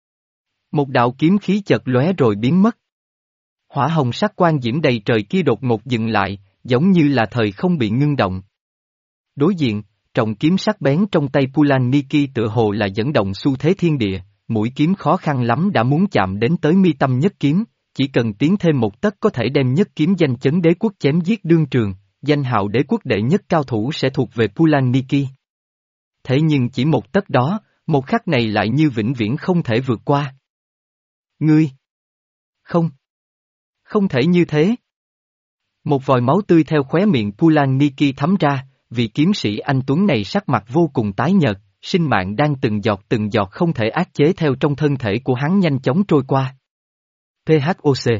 Một đạo kiếm khí chợt lóe rồi biến mất. Hỏa hồng sắc quan diễm đầy trời kia đột ngột dừng lại, giống như là thời không bị ngưng động. Đối diện, trọng kiếm sắc bén trong tay Pulaniki tựa hồ là dẫn động xu thế thiên địa, mũi kiếm khó khăn lắm đã muốn chạm đến tới mi tâm Nhất Kiếm, chỉ cần tiến thêm một tấc có thể đem Nhất Kiếm danh chấn đế quốc chém giết đương trường, danh hào đế quốc đệ nhất cao thủ sẽ thuộc về Pulaniki. Thế nhưng chỉ một tấc đó, một khắc này lại như vĩnh viễn không thể vượt qua. Ngươi! Không! Không thể như thế! Một vòi máu tươi theo khóe miệng Pulaniki thấm ra, vì kiếm sĩ anh Tuấn này sắc mặt vô cùng tái nhợt, sinh mạng đang từng giọt từng giọt không thể áp chế theo trong thân thể của hắn nhanh chóng trôi qua. pê hát o xê.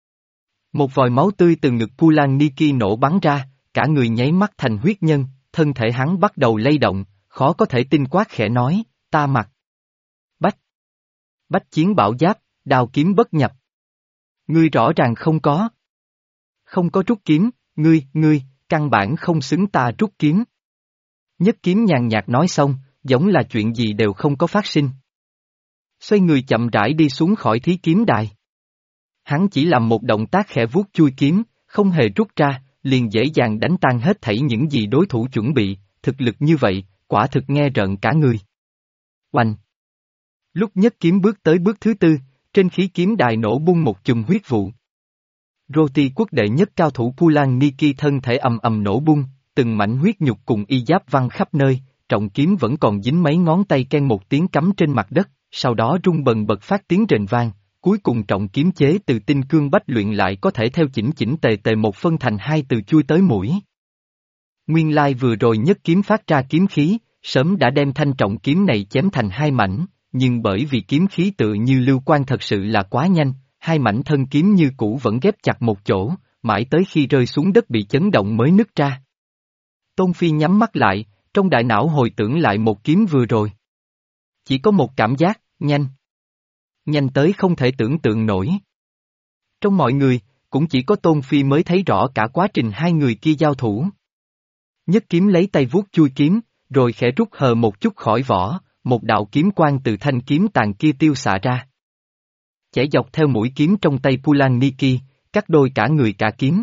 Một vòi máu tươi từ ngực Pulaniki nổ bắn ra, cả người nháy mắt thành huyết nhân, thân thể hắn bắt đầu lay động, khó có thể tin quát khẽ nói, ta mặc. Bách. Bách chiến bảo giáp, đao kiếm bất nhập. Ngươi rõ ràng không có. Không có rút kiếm, ngươi, ngươi, căn bản không xứng ta rút kiếm. Nhất Kiếm nhàn nhạt nói xong, giống là chuyện gì đều không có phát sinh. Xoay người chậm rãi đi xuống khỏi thí kiếm đài. Hắn chỉ làm một động tác khẽ vuốt chuôi kiếm, không hề rút ra, liền dễ dàng đánh tan hết thảy những gì đối thủ chuẩn bị, thực lực như vậy, quả thực nghe rợn cả người. Oanh! Lúc Nhất Kiếm bước tới bước thứ tư, trên khí kiếm đài nổ bung một chùm huyết vụ. Roti quốc đệ nhất cao thủ Pulan Niki thân thể ầm ầm nổ bung, từng mảnh huyết nhục cùng y giáp văng khắp nơi, trọng kiếm vẫn còn dính mấy ngón tay ken một tiếng cắm trên mặt đất, sau đó rung bần bật phát tiếng rền vang, cuối cùng trọng kiếm chế từ tinh cương bách luyện lại có thể theo chỉnh chỉnh tề tề một phân thành hai từ chui tới mũi. Nguyên lai vừa rồi nhất kiếm phát ra kiếm khí, sớm đã đem thanh trọng kiếm này chém thành hai mảnh, nhưng bởi vì kiếm khí tự như lưu quan thật sự là quá nhanh, hai mảnh thân kiếm như cũ vẫn ghép chặt một chỗ, mãi tới khi rơi xuống đất bị chấn động mới nứt ra. Tôn Phi nhắm mắt lại, trong đại não hồi tưởng lại một kiếm vừa rồi. Chỉ có một cảm giác, nhanh. Nhanh tới không thể tưởng tượng nổi. Trong mọi người, cũng chỉ có Tôn Phi mới thấy rõ cả quá trình hai người kia giao thủ. Nhất kiếm lấy tay vuốt chui kiếm, rồi khẽ rút hờ một chút khỏi vỏ, một đạo kiếm quang từ thanh kiếm tàn kia tiêu xạ ra. Chảy dọc theo mũi kiếm trong tay Pulan Niki, cắt đôi cả người cả kiếm.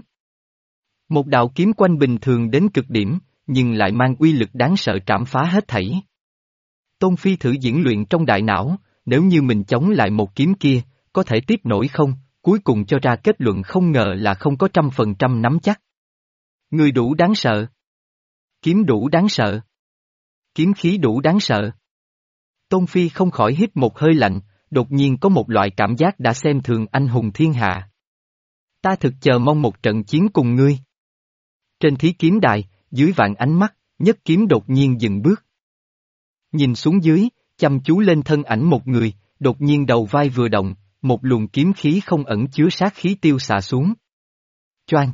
Một đạo kiếm quanh bình thường đến cực điểm, nhưng lại mang uy lực đáng sợ trảm phá hết thảy. Tôn Phi thử diễn luyện trong đại não, nếu như mình chống lại một kiếm kia, có thể tiếp nổi không, cuối cùng cho ra kết luận không ngờ là không có trăm phần trăm nắm chắc. Người đủ đáng sợ. Kiếm đủ đáng sợ. Kiếm khí đủ đáng sợ. Tôn Phi không khỏi hít một hơi lạnh, đột nhiên có một loại cảm giác đã xem thường anh hùng thiên hạ. Ta thực chờ mong một trận chiến cùng ngươi. Trên thí kiếm đài, dưới vạn ánh mắt, nhất kiếm đột nhiên dừng bước. Nhìn xuống dưới, chăm chú lên thân ảnh một người, đột nhiên đầu vai vừa động, một luồng kiếm khí không ẩn chứa sát khí tiêu xạ xuống. Choang!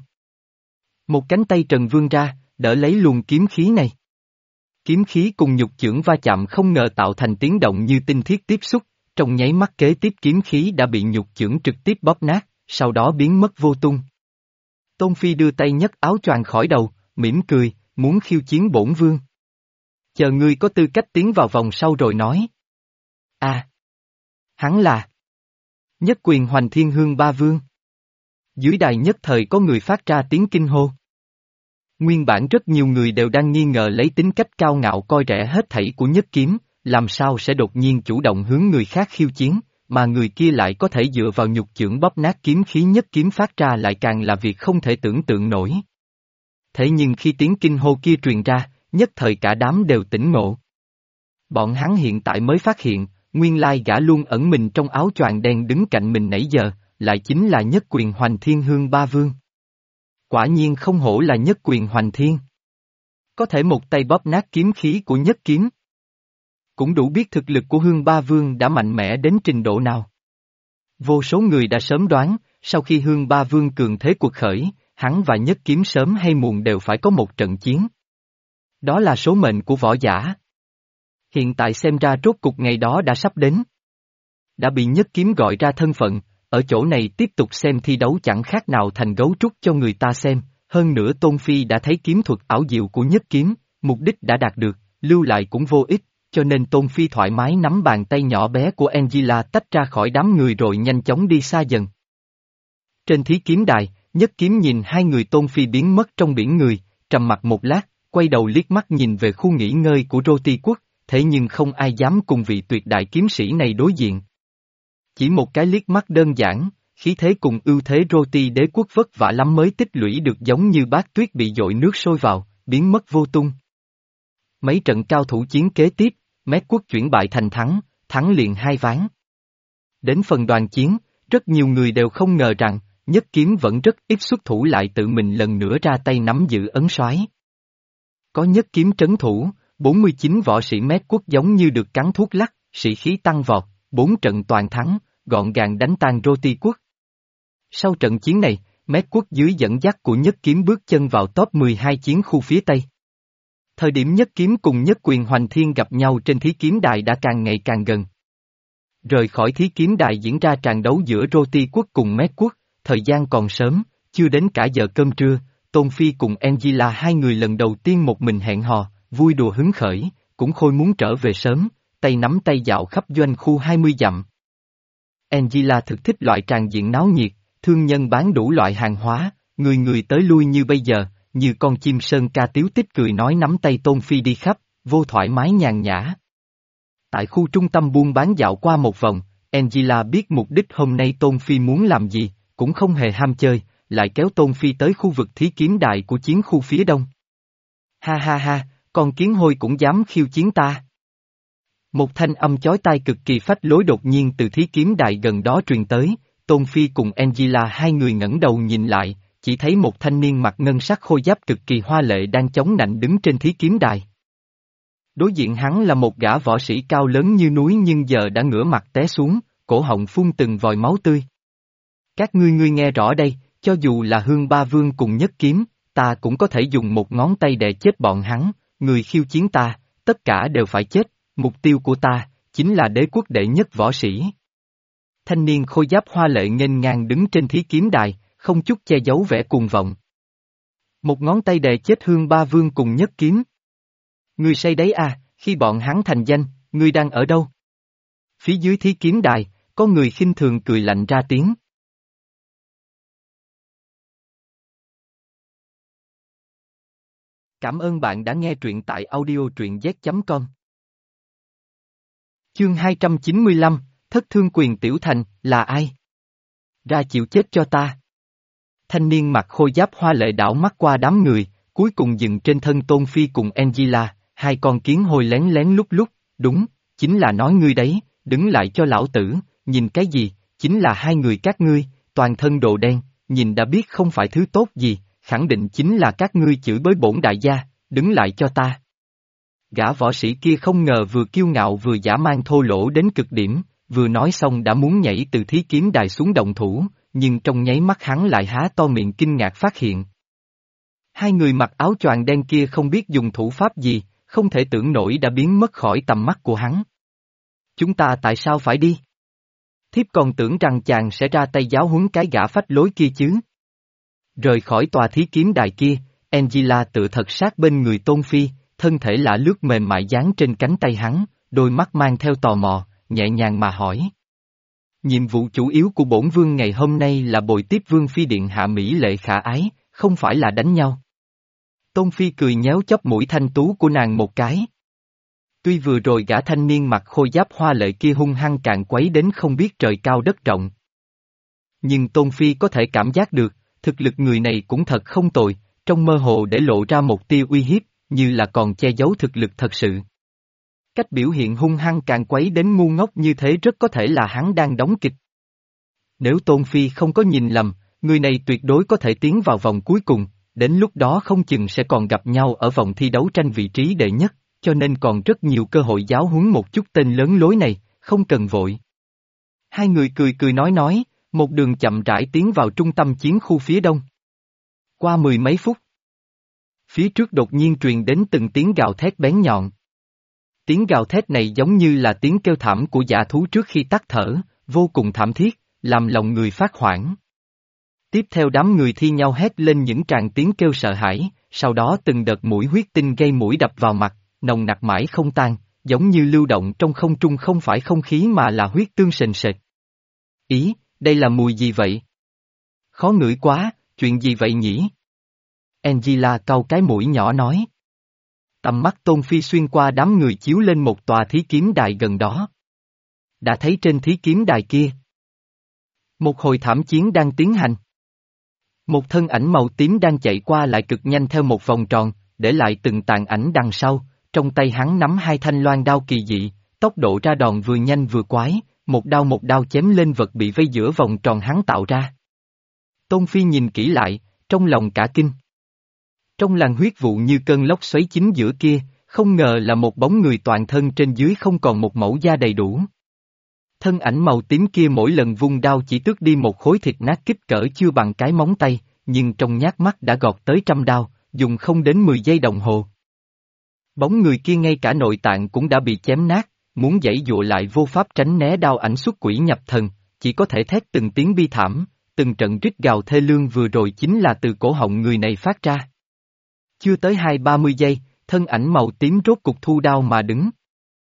Một cánh tay trần vươn ra, đỡ lấy luồng kiếm khí này. Kiếm khí cùng nhục chưởng va chạm không ngờ tạo thành tiếng động như tinh thiết tiếp xúc, trong nháy mắt kế tiếp kiếm khí đã bị nhục chưởng trực tiếp bóp nát, sau đó biến mất vô tung. Tôn Phi đưa tay nhấc áo choàng khỏi đầu, mỉm cười, muốn khiêu chiến bổn vương. Chờ ngươi có tư cách tiến vào vòng sau rồi nói. À! Hắn là Nhất Quyền Hoành Thiên Hương Ba Vương. Dưới đài nhất thời có người phát ra tiếng kinh hô. Nguyên bản rất nhiều người đều đang nghi ngờ lấy tính cách cao ngạo coi rẻ hết thảy của Nhất Kiếm, làm sao sẽ đột nhiên chủ động hướng người khác khiêu chiến, mà người kia lại có thể dựa vào nhục chưởng bóp nát kiếm khí Nhất Kiếm phát ra lại càng là việc không thể tưởng tượng nổi. Thế nhưng khi tiếng kinh hô kia truyền ra, nhất thời cả đám đều tỉnh ngộ. Bọn hắn hiện tại mới phát hiện, nguyên lai gã luôn ẩn mình trong áo choàng đen đứng cạnh mình nãy giờ, lại chính là Nhất Quyền Hoành Thiên Hương Ba Vương. Quả nhiên không hổ là Nhất Quyền Hoành Thiên. Có thể một tay bóp nát kiếm khí của Nhất Kiếm. Cũng đủ biết thực lực của Hương Ba Vương đã mạnh mẽ đến trình độ nào. Vô số người đã sớm đoán, sau khi Hương Ba Vương cường thế cuộc khởi, hắn và Nhất Kiếm sớm hay muộn đều phải có một trận chiến. Đó là số mệnh của võ giả. Hiện tại xem ra rốt cục ngày đó đã sắp đến. Đã bị Nhất Kiếm gọi ra thân phận, ở chỗ này tiếp tục xem thi đấu chẳng khác nào thành gấu trúc cho người ta xem, hơn nữa Tôn Phi đã thấy kiếm thuật ảo diệu của Nhất Kiếm, mục đích đã đạt được, lưu lại cũng vô ích, cho nên Tôn Phi thoải mái nắm bàn tay nhỏ bé của Angela tách ra khỏi đám người rồi nhanh chóng đi xa dần. Trên thí kiếm đài, Nhất Kiếm nhìn hai người Tôn Phi biến mất trong biển người, trầm mặc một lát, quay đầu liếc mắt nhìn về khu nghỉ ngơi của Roti quốc, thế nhưng không ai dám cùng vị tuyệt đại kiếm sĩ này đối diện. Chỉ một cái liếc mắt đơn giản, khí thế cùng ưu thế Roti đế quốc vất vả lắm mới tích lũy được giống như bát tuyết bị dội nước sôi vào, biến mất vô tung. Mấy trận cao thủ chiến kế tiếp, Mét quốc chuyển bại thành thắng, thắng liền hai ván. Đến phần đoàn chiến, rất nhiều người đều không ngờ rằng, Nhất Kiếm vẫn rất ít xuất thủ lại tự mình lần nữa ra tay nắm giữ ấn soái. Có Nhất Kiếm trấn thủ, bốn mươi chín võ sĩ Mét quốc giống như được cắn thuốc lắc, sĩ khí tăng vọt, bốn trận toàn thắng, gọn gàng đánh tan Roti quốc. Sau trận chiến này, Mét quốc dưới dẫn dắt của Nhất Kiếm bước chân vào top mười hai chiến khu phía Tây. Thời điểm Nhất Kiếm cùng Nhất Quyền Hoành Thiên gặp nhau trên thí kiếm đài đã càng ngày càng gần. Rời khỏi thí kiếm đài diễn ra tràn đấu giữa Roti quốc cùng Mét quốc, thời gian còn sớm, chưa đến cả giờ cơm trưa, Tôn Phi cùng Angela hai người lần đầu tiên một mình hẹn hò, vui đùa hứng khởi, cũng khôi muốn trở về sớm, tay nắm tay dạo khắp doanh khu hai mươi dặm. Angela thực thích loại tràng diện náo nhiệt, thương nhân bán đủ loại hàng hóa, người người tới lui như bây giờ, như con chim sơn ca tiếu tích cười nói nắm tay Tôn Phi đi khắp, vô thoải mái nhàn nhã. Tại khu trung tâm buôn bán dạo qua một vòng, Angela biết mục đích hôm nay Tôn Phi muốn làm gì, cũng không hề ham chơi, lại kéo Tôn Phi tới khu vực thí kiếm đài của chiến khu phía đông. Ha ha ha, con kiến hôi cũng dám khiêu chiến ta. Một thanh âm chói tai cực kỳ phách lối đột nhiên từ thí kiếm đài gần đó truyền tới, Tôn Phi cùng Angela hai người ngẩng đầu nhìn lại, chỉ thấy một thanh niên mặc ngân sắc khôi giáp cực kỳ hoa lệ đang chống nạnh đứng trên thí kiếm đài. Đối diện hắn là một gã võ sĩ cao lớn như núi nhưng giờ đã ngửa mặt té xuống, cổ họng phun từng vòi máu tươi. Các ngươi ngươi nghe rõ đây, cho dù là Hương Ba Vương cùng nhất kiếm, ta cũng có thể dùng một ngón tay đè chết bọn hắn, người khiêu chiến ta, tất cả đều phải chết, mục tiêu của ta, chính là đế quốc đệ nhất võ sĩ. Thanh niên khôi giáp hoa lệ nghênh ngang đứng trên thí kiếm đài, không chút che giấu vẻ cuồng vọng. Một ngón tay đè chết Hương Ba Vương cùng nhất kiếm. Ngươi say đấy à, khi bọn hắn thành danh, ngươi đang ở đâu? Phía dưới thí kiếm đài, có người khinh thường cười lạnh ra tiếng. Cảm ơn bạn đã nghe truyện tại audio truyện z chấm com. Chương hai trăm chín mươi lăm, Thất Thương Quyền Tiểu Thành, là ai? Ra chịu chết cho ta. Thanh niên mặc khôi giáp hoa lệ đảo mắt qua đám người, cuối cùng dừng trên thân Tôn Phi cùng Angela, hai con kiến hôi lén lén lúc lúc, đúng, chính là nói ngươi đấy, đứng lại cho lão tử, nhìn cái gì, chính là hai người các ngươi, toàn thân đồ đen, nhìn đã biết không phải thứ tốt gì, khẳng định chính là các ngươi chửi bới bổn đại gia, đứng lại cho ta. Gã võ sĩ kia không ngờ vừa kiêu ngạo vừa dã man thô lỗ đến cực điểm, vừa nói xong đã muốn nhảy từ thí kiếm đài xuống động thủ, nhưng trong nháy mắt hắn lại há to miệng kinh ngạc phát hiện. Hai người mặc áo choàng đen kia không biết dùng thủ pháp gì, không thể tưởng nổi đã biến mất khỏi tầm mắt của hắn. Chúng ta tại sao phải đi? Thiếp còn tưởng rằng chàng sẽ ra tay giáo huấn cái gã phách lối kia chứ. Rời khỏi tòa thí kiếm đài kia, Angela tự thật sát bên người Tôn Phi, thân thể lạ lướt mềm mại dán trên cánh tay hắn, đôi mắt mang theo tò mò, nhẹ nhàng mà hỏi. Nhiệm vụ chủ yếu của bổn vương ngày hôm nay là bồi tiếp vương phi điện hạ mỹ lệ khả ái, không phải là đánh nhau. Tôn Phi cười nhéo chóp mũi thanh tú của nàng một cái. Tuy vừa rồi gã thanh niên mặc khôi giáp hoa lệ kia hung hăng càn quấy đến không biết trời cao đất rộng. Nhưng Tôn Phi có thể cảm giác được, thực lực người này cũng thật không tồi, trong mơ hồ để lộ ra một tia uy hiếp, như là còn che giấu thực lực thật sự. Cách biểu hiện hung hăng càn quấy đến ngu ngốc như thế rất có thể là hắn đang đóng kịch. Nếu Tôn Phi không có nhìn lầm, người này tuyệt đối có thể tiến vào vòng cuối cùng, đến lúc đó không chừng sẽ còn gặp nhau ở vòng thi đấu tranh vị trí đệ nhất, cho nên còn rất nhiều cơ hội giáo huấn một chút tên lớn lối này, không cần vội. Hai người cười cười nói nói, một đường chậm rãi tiến vào trung tâm chiến khu phía đông. Qua mười mấy phút, phía trước đột nhiên truyền đến từng tiếng gào thét bén nhọn. Tiếng gào thét này giống như là tiếng kêu thảm của dã thú trước khi tắt thở, vô cùng thảm thiết, làm lòng người phát hoảng. Tiếp theo đám người thi nhau hét lên những tràng tiếng kêu sợ hãi, sau đó từng đợt mũi huyết tinh gây mũi đập vào mặt, nồng nặc mãi không tan, giống như lưu động trong không trung không phải không khí mà là huyết tương sền sệt. Ý, đây là mùi gì vậy? Khó ngửi quá, chuyện gì vậy nhỉ? Angela cau cái mũi nhỏ nói. Tầm mắt Tôn Phi xuyên qua đám người chiếu lên một tòa thí kiếm đài gần đó. Đã thấy trên thí kiếm đài kia. Một hồi thảm chiến đang tiến hành. Một thân ảnh màu tím đang chạy qua lại cực nhanh theo một vòng tròn, để lại từng tàn ảnh đằng sau, trong tay hắn nắm hai thanh loan đao kỳ dị, tốc độ ra đòn vừa nhanh vừa quái, một đao một đao chém lên vật bị vây giữa vòng tròn hắn tạo ra. Tôn Phi nhìn kỹ lại, trong lòng cả kinh. Trong làn huyết vụ như cơn lốc xoáy chính giữa kia, không ngờ là một bóng người toàn thân trên dưới không còn một mẫu da đầy đủ. Thân ảnh màu tím kia mỗi lần vung đao chỉ tước đi một khối thịt nát kích cỡ chưa bằng cái móng tay, nhưng trong nhát mắt đã gọt tới trăm đao, dùng không đến mười giây đồng hồ. Bóng người kia ngay cả nội tạng cũng đã bị chém nát, muốn giãy giụa lại vô pháp tránh né đao ảnh xuất quỷ nhập thần, chỉ có thể thét từng tiếng bi thảm, từng trận rít gào thê lương vừa rồi chính là từ cổ họng người này phát ra. Chưa tới hai ba mươi giây, thân ảnh màu tím rốt cục thu đao mà đứng.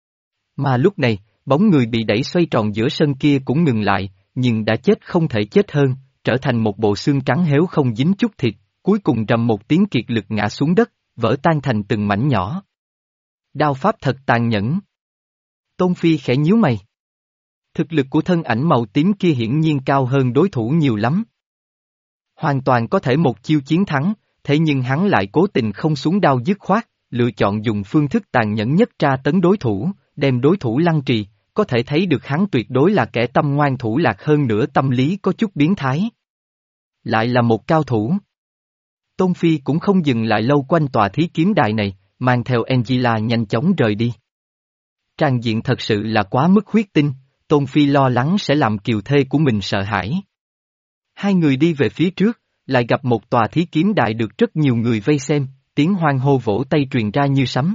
Mà lúc này, bóng người bị đẩy xoay tròn giữa sân kia cũng ngừng lại, nhưng đã chết không thể chết hơn, trở thành một bộ xương trắng héo không dính chút thịt, cuối cùng rầm một tiếng kiệt lực ngã xuống đất, vỡ tan thành từng mảnh nhỏ. Đao pháp thật tàn nhẫn. Tôn Phi khẽ nhíu mày. Thực lực của thân ảnh màu tím kia hiển nhiên cao hơn đối thủ nhiều lắm. Hoàn toàn có thể một chiêu chiến thắng, thế nhưng hắn lại cố tình không xuống đao dứt khoát, lựa chọn dùng phương thức tàn nhẫn nhất tra tấn đối thủ, đem đối thủ lăng trì, có thể thấy được hắn tuyệt đối là kẻ tâm ngoan thủ lạc, hơn nữa tâm lý có chút biến thái. Lại là một cao thủ. Tôn Phi cũng không dừng lại lâu quanh tòa thí kiếm đài này, mang theo Angela nhanh chóng rời đi. Trang diện thật sự là quá mức huyết tinh, Tôn Phi lo lắng sẽ làm kiều thê của mình sợ hãi. Hai người đi về phía trước, lại gặp một tòa thí kiếm đài được rất nhiều người vây xem, tiếng hoan hô vỗ tay truyền ra như sấm.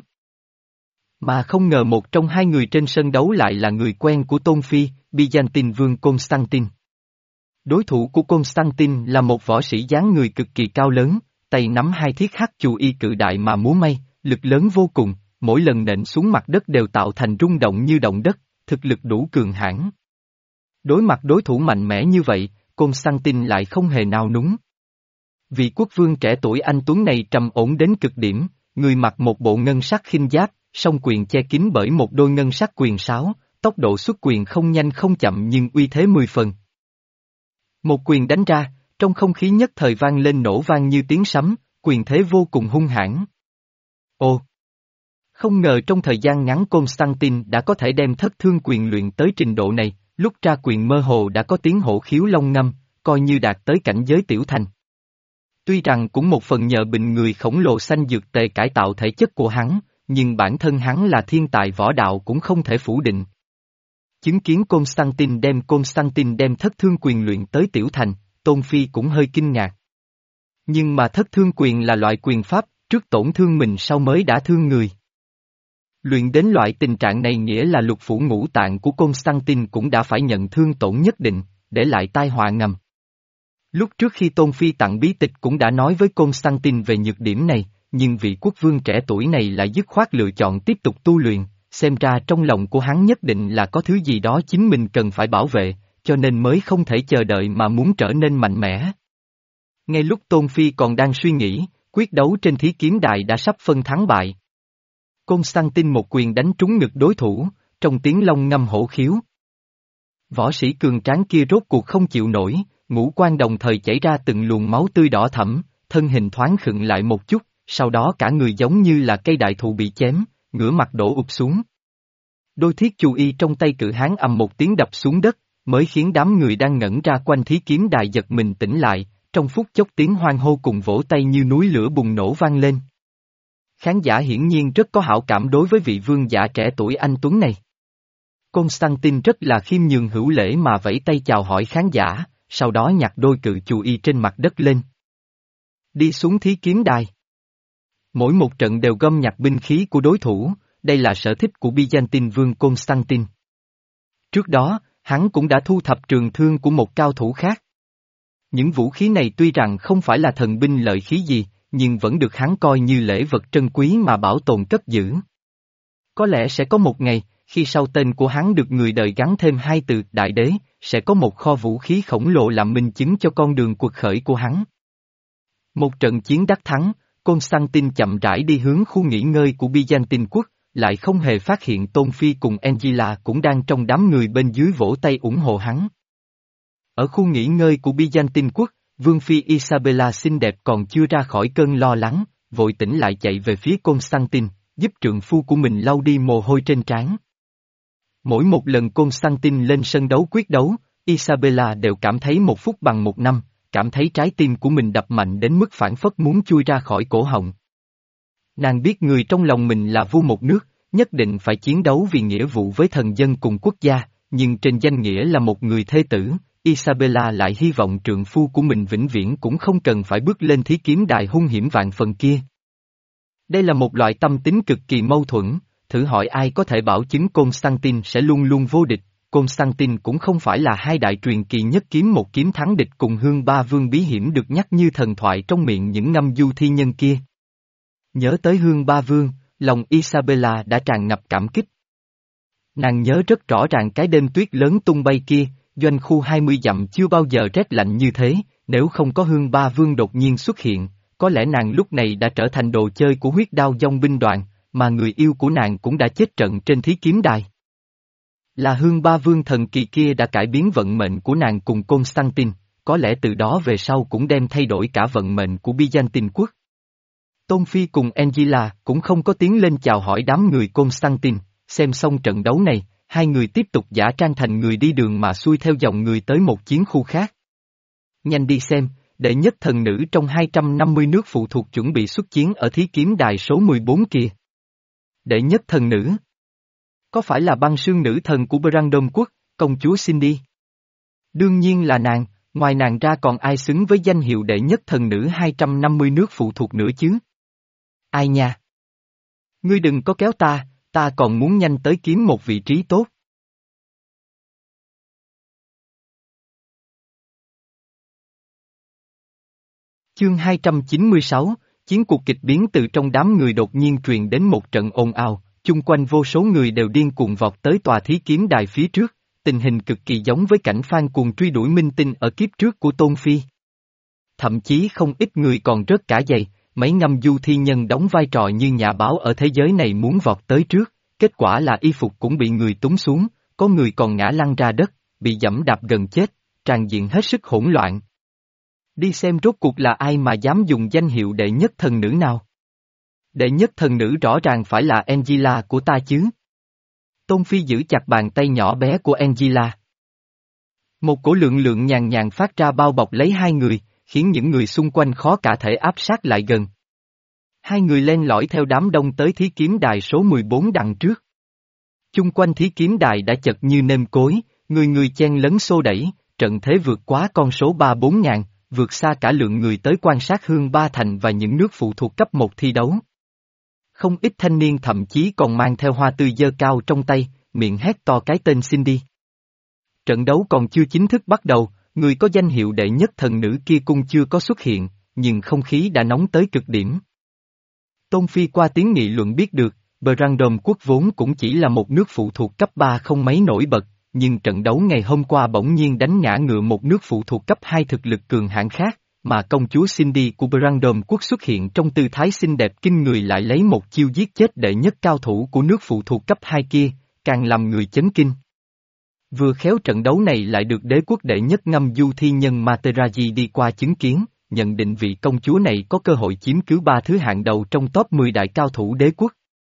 Mà không ngờ một trong hai người trên sân đấu lại là người quen của Tôn Phi, Byzantine vương Constantine. Đối thủ của Constantine là một võ sĩ dáng người cực kỳ cao lớn, tay nắm hai thiết hắc chù y cự đại mà múa may, lực lớn vô cùng, mỗi lần nện xuống mặt đất đều tạo thành rung động như động đất, thực lực đủ cường hãn. Đối mặt đối thủ mạnh mẽ như vậy, Constantine lại không hề nao núng. Vị quốc vương trẻ tuổi anh tuấn này trầm ổn đến cực điểm, người mặc một bộ ngân sắc khinh giáp, song quyền che kín bởi một đôi ngân sắc quyền sáo, tốc độ xuất quyền không nhanh không chậm nhưng uy thế mười phần. Một quyền đánh ra, trong không khí nhất thời vang lên nổ vang như tiếng sấm, quyền thế vô cùng hung hãn. Ồ! Không ngờ trong thời gian ngắn Constantine đã có thể đem thất thương quyền luyện tới trình độ này, lúc ra quyền mơ hồ đã có tiếng hổ khiếu long ngâm, coi như đạt tới cảnh giới tiểu thành. Tuy rằng cũng một phần nhờ bình người khổng lồ xanh dược tề cải tạo thể chất của hắn, nhưng bản thân hắn là thiên tài võ đạo cũng không thể phủ định. Chứng kiến Constantine đem Constantine đem thất thương quyền luyện tới tiểu thành, Tôn Phi cũng hơi kinh ngạc. Nhưng mà thất thương quyền là loại quyền pháp, trước tổn thương mình sau mới đã thương người. Luyện đến loại tình trạng này nghĩa là lục phủ ngũ tạng của Constantine cũng đã phải nhận thương tổn nhất định, để lại tai họa ngầm. Lúc trước khi Tôn Phi tặng bí tịch cũng đã nói với Constantine về nhược điểm này, nhưng vị quốc vương trẻ tuổi này lại dứt khoát lựa chọn tiếp tục tu luyện, xem ra trong lòng của hắn nhất định là có thứ gì đó chính mình cần phải bảo vệ, cho nên mới không thể chờ đợi mà muốn trở nên mạnh mẽ. Ngay lúc Tôn Phi còn đang suy nghĩ, quyết đấu trên thí kiếm đài đã sắp phân thắng bại. Constantine một quyền đánh trúng ngực đối thủ, trong tiếng long ngâm hổ khiếu. Võ sĩ cường tráng kia rốt cuộc không chịu nổi, ngũ quan đồng thời chảy ra từng luồng máu tươi đỏ thẫm, thân hình thoáng khựng lại một chút, sau đó cả người giống như là cây đại thụ bị chém, ngửa mặt đổ ụp xuống. Đôi thiết chù y trong tay cự hán ầm một tiếng đập xuống đất, mới khiến đám người đang ngẩn ra quanh thí kiếm đài giật mình tỉnh lại, trong phút chốc tiếng hoan hô cùng vỗ tay như núi lửa bùng nổ vang lên. Khán giả hiển nhiên rất có hảo cảm đối với vị vương giả trẻ tuổi anh tuấn này. Constantine rất là khiêm nhường hữu lễ mà vẫy tay chào hỏi khán giả, sau đó nhặt đôi cự chù y trên mặt đất lên. Đi xuống thí kiếm đài. Mỗi một trận đều gom nhặt binh khí của đối thủ, đây là sở thích của Byzantine vương Constantine. Trước đó, hắn cũng đã thu thập trường thương của một cao thủ khác. Những vũ khí này tuy rằng không phải là thần binh lợi khí gì, nhưng vẫn được hắn coi như lễ vật trân quý mà bảo tồn cất giữ. Có lẽ sẽ có một ngày, khi sau tên của hắn được người đời gắn thêm hai từ đại đế, sẽ có một kho vũ khí khổng lồ làm minh chứng cho con đường cuộc khởi của hắn. Một trận chiến đắc thắng, Constantine chậm rãi đi hướng khu nghỉ ngơi của Byzantine quốc, lại không hề phát hiện Tôn Phi cùng Angela cũng đang trong đám người bên dưới vỗ tay ủng hộ hắn. Ở khu nghỉ ngơi của Byzantine quốc, Vương Phi Isabella xinh đẹp còn chưa ra khỏi cơn lo lắng, vội tỉnh lại chạy về phía Constantine, giúp trượng phu của mình lau đi mồ hôi trên trán. Mỗi một lần Constantine lên sân đấu quyết đấu, Isabella đều cảm thấy một phút bằng một năm, cảm thấy trái tim của mình đập mạnh đến mức phảng phất muốn chui ra khỏi cổ họng. Nàng biết người trong lòng mình là vua một nước, nhất định phải chiến đấu vì nghĩa vụ với thần dân cùng quốc gia, nhưng trên danh nghĩa là một người thê tử, Isabella lại hy vọng trượng phu của mình vĩnh viễn cũng không cần phải bước lên thí kiếm đài hung hiểm vạn phần kia. Đây là một loại tâm tính cực kỳ mâu thuẫn, thử hỏi ai có thể bảo chứng Constantine sẽ luôn luôn vô địch. Constantine cũng không phải là hai đại truyền kỳ nhất kiếm một kiếm thắng địch cùng hương ba vương bí hiểm được nhắc như thần thoại trong miệng những ngâm du thi nhân kia. Nhớ tới hương ba vương, lòng Isabella đã tràn ngập cảm kích. Nàng nhớ rất rõ ràng cái đêm tuyết lớn tung bay kia, doanh khu hai mươi dặm chưa bao giờ rét lạnh như thế, nếu không có hương ba vương đột nhiên xuất hiện, có lẽ nàng lúc này đã trở thành đồ chơi của huyết đao dông binh đoàn, mà người yêu của nàng cũng đã chết trận trên thí kiếm đài. Là hương ba vương thần kỳ kia đã cải biến vận mệnh của nàng cùng Constantine, có lẽ từ đó về sau cũng đem thay đổi cả vận mệnh của Byzantine quốc. Tôn Phi cùng Angela cũng không có tiến lên chào hỏi đám người Constantine, xem xong trận đấu này, hai người tiếp tục giả trang thành người đi đường mà xuôi theo dòng người tới một chiến khu khác. Nhanh đi xem, đệ nhất thần nữ trong hai trăm năm mươi nước phụ thuộc chuẩn bị xuất chiến ở thí kiếm đài số mười bốn kìa. Đệ nhất thần nữ. Có phải là băng sương nữ thần của Brandon quốc, công chúa Cindy? Đương nhiên là nàng, ngoài nàng ra còn ai xứng với danh hiệu đệ nhất thần nữ hai trăm năm mươi nước phụ thuộc nữa chứ? Ai nha? Ngươi đừng có kéo ta, ta còn muốn nhanh tới kiếm một vị trí tốt. Chương hai trăm chín mươi sáu, chiến cuộc kịch biến. Từ trong đám người đột nhiên truyền đến một trận ồn ào, chung quanh vô số người đều điên cuồng vọt tới tòa thí kiếm đài phía trước, tình hình cực kỳ giống với cảnh phan cuồng truy đuổi minh tinh ở kiếp trước của Tôn Phi. Thậm chí không ít người còn rớt cả giày, mấy ngâm du thi nhân đóng vai trò như nhà báo ở thế giới này muốn vọt tới trước, kết quả là y phục cũng bị người túm xuống, có người còn ngã lăn ra đất, bị giẫm đạp gần chết, tràn diện hết sức hỗn loạn. Đi xem rốt cuộc là ai mà dám dùng danh hiệu đệ nhất thần nữ nào? Đệ nhất thần nữ rõ ràng phải là Angela của ta chứ. Tôn Phi giữ chặt bàn tay nhỏ bé của Angela. Một cổ lượng lượng nhàn nhàn phát ra bao bọc lấy hai người, khiến những người xung quanh khó cả thể áp sát lại gần. Hai người len lỏi theo đám đông tới thí kiếm đài số mười bốn đằng trước. Chung quanh thí kiếm đài đã chật như nêm cối, người người chen lấn xô đẩy, trận thế vượt quá con số ba bốn ngàn, vượt xa cả lượng người tới quan sát Hương Ba Thành và những nước phụ thuộc cấp một thi đấu. Không ít thanh niên thậm chí còn mang theo hoa tươi giơ cao trong tay, miệng hét to cái tên Cindy. Trận đấu còn chưa chính thức bắt đầu, người có danh hiệu đệ nhất thần nữ kia cũng chưa có xuất hiện, nhưng không khí đã nóng tới cực điểm. Tôn Phi qua tiếng nghị luận biết được, Brandon quốc vốn cũng chỉ là một nước phụ thuộc cấp ba không mấy nổi bật, nhưng trận đấu ngày hôm qua bỗng nhiên đánh ngã ngựa một nước phụ thuộc cấp hai thực lực cường hãn khác, mà công chúa Cindy của Brandon quốc xuất hiện trong tư thái xinh đẹp kinh người lại lấy một chiêu giết chết đệ nhất cao thủ của nước phụ thuộc cấp hai kia, càng làm người chấn kinh. Vừa khéo trận đấu này lại được đế quốc đệ nhất ngâm du thi nhân Materazzi đi qua chứng kiến, nhận định vị công chúa này có cơ hội chiếm cứ ba thứ hạng đầu trong top mười đại cao thủ đế quốc.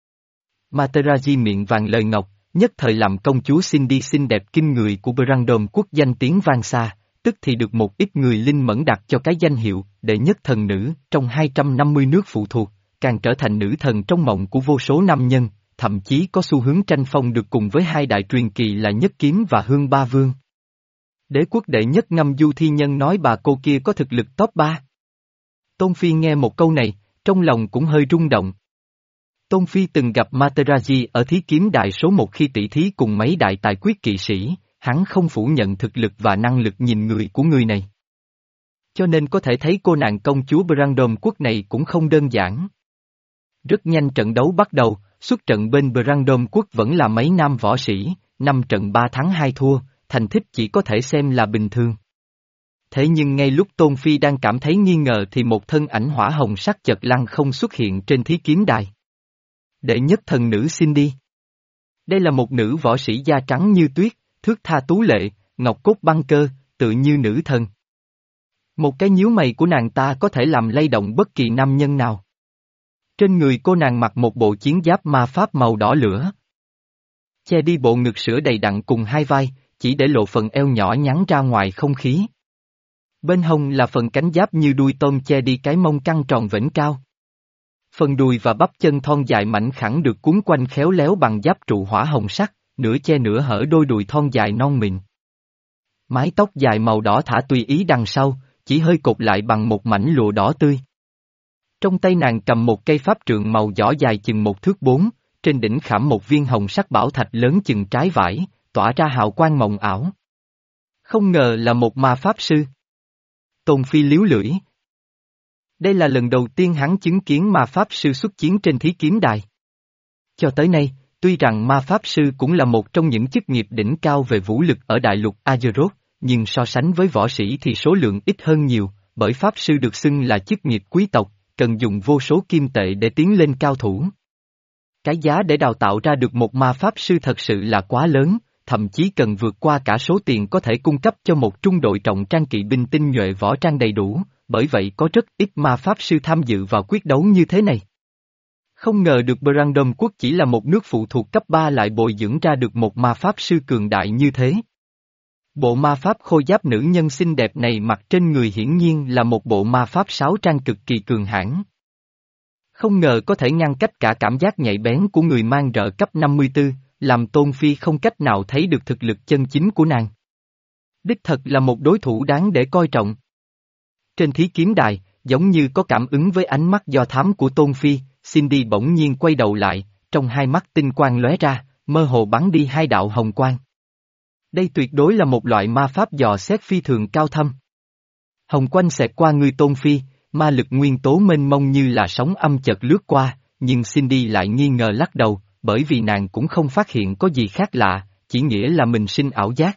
Materazzi miệng vàng lời ngọc, nhất thời làm công chúa Cindy xinh đẹp kinh người của Brandon quốc danh tiếng vang xa, tức thì được một ít người linh mẫn đặt cho cái danh hiệu đệ nhất thần nữ trong hai trăm năm mươi nước phụ thuộc, càng trở thành nữ thần trong mộng của vô số nam nhân, thậm chí có xu hướng tranh phong được cùng với hai đại truyền kỳ là Nhất Kiếm và Hương Ba Vương. Đế quốc đệ nhất ngâm du thi nhân nói bà cô kia có thực lực top ba. Tôn Phi nghe một câu này, trong lòng cũng hơi rung động. Tôn Phi từng gặp Materazzi ở thí kiếm đại số một khi tỷ thí cùng mấy đại tài quyết kỵ sĩ, hắn không phủ nhận thực lực và năng lực nhìn người của người này. Cho nên có thể thấy cô nàng công chúa Brandon quốc này cũng không đơn giản. Rất nhanh trận đấu bắt đầu, xuất trận bên Brandon quốc vẫn là mấy nam võ sĩ, năm trận ba thắng hai thua, thành tích chỉ có thể xem là bình thường. Thế nhưng ngay lúc Tôn Phi đang cảm thấy nghi ngờ thì một thân ảnh hỏa hồng sắc chợt lăng không xuất hiện trên thí kiếm đài. Đệ nhất thần nữ Cindy. Đây là một nữ võ sĩ da trắng như tuyết, thước tha tú lệ, ngọc cốt băng cơ, tự như nữ thần. Một cái nhíu mày của nàng ta có thể làm lay động bất kỳ nam nhân nào. Trên người cô nàng mặc một bộ chiến giáp ma pháp màu đỏ lửa. Che đi bộ ngực sữa đầy đặn cùng hai vai, chỉ để lộ phần eo nhỏ nhắn ra ngoài không khí. Bên hông là phần cánh giáp như đuôi tôm che đi cái mông căng tròn vểnh cao. Phần đùi và bắp chân thon dài mảnh khẳng được cuốn quanh khéo léo bằng giáp trụ hỏa hồng sắc, nửa che nửa hở đôi đùi thon dài non mịn. Mái tóc dài màu đỏ thả tùy ý đằng sau, chỉ hơi cột lại bằng một mảnh lụa đỏ tươi. Trong tay nàng cầm một cây pháp trượng màu đỏ dài chừng một thước bốn, trên đỉnh khảm một viên hồng sắc bảo thạch lớn chừng trái vải, tỏa ra hào quang mộng ảo. Không ngờ là một ma pháp sư. Tôn Phi liếu lưỡi. Đây là lần đầu tiên hắn chứng kiến ma pháp sư xuất chiến trên thí kiếm đài. Cho tới nay, tuy rằng ma pháp sư cũng là một trong những chức nghiệp đỉnh cao về vũ lực ở đại lục Azeroth, nhưng so sánh với võ sĩ thì số lượng ít hơn nhiều, bởi pháp sư được xưng là chức nghiệp quý tộc, cần dùng vô số kim tệ để tiến lên cao thủ. Cái giá để đào tạo ra được một ma pháp sư thật sự là quá lớn, thậm chí cần vượt qua cả số tiền có thể cung cấp cho một trung đội trọng trang kỵ binh tinh nhuệ võ trang đầy đủ, bởi vậy có rất ít ma pháp sư tham dự vào quyết đấu như thế này. Không ngờ được Brandon quốc chỉ là một nước phụ thuộc cấp ba lại bồi dưỡng ra được một ma pháp sư cường đại như thế. Bộ ma pháp khôi giáp nữ nhân xinh đẹp này mặc trên người hiển nhiên là một bộ ma pháp sáo trang cực kỳ cường hãn. Không ngờ có thể ngăn cách cả cảm giác nhạy bén của người mang rợ cấp năm mươi tư, làm Tôn Phi không cách nào thấy được thực lực chân chính của nàng. Đích thật là một đối thủ đáng để coi trọng. Trên thí kiếm đài, giống như có cảm ứng với ánh mắt do thám của Tôn Phi, Cindy bỗng nhiên quay đầu lại, trong hai mắt tinh quang lóe ra, mơ hồ bắn đi hai đạo hồng quang. Đây tuyệt đối là một loại ma pháp dò xét phi thường cao thâm. Hồng quang xẹt qua người Tôn Phi, ma lực nguyên tố mênh mông như là sóng âm chợt lướt qua, nhưng Cindy lại nghi ngờ lắc đầu, bởi vì nàng cũng không phát hiện có gì khác lạ, chỉ nghĩa là mình sinh ảo giác.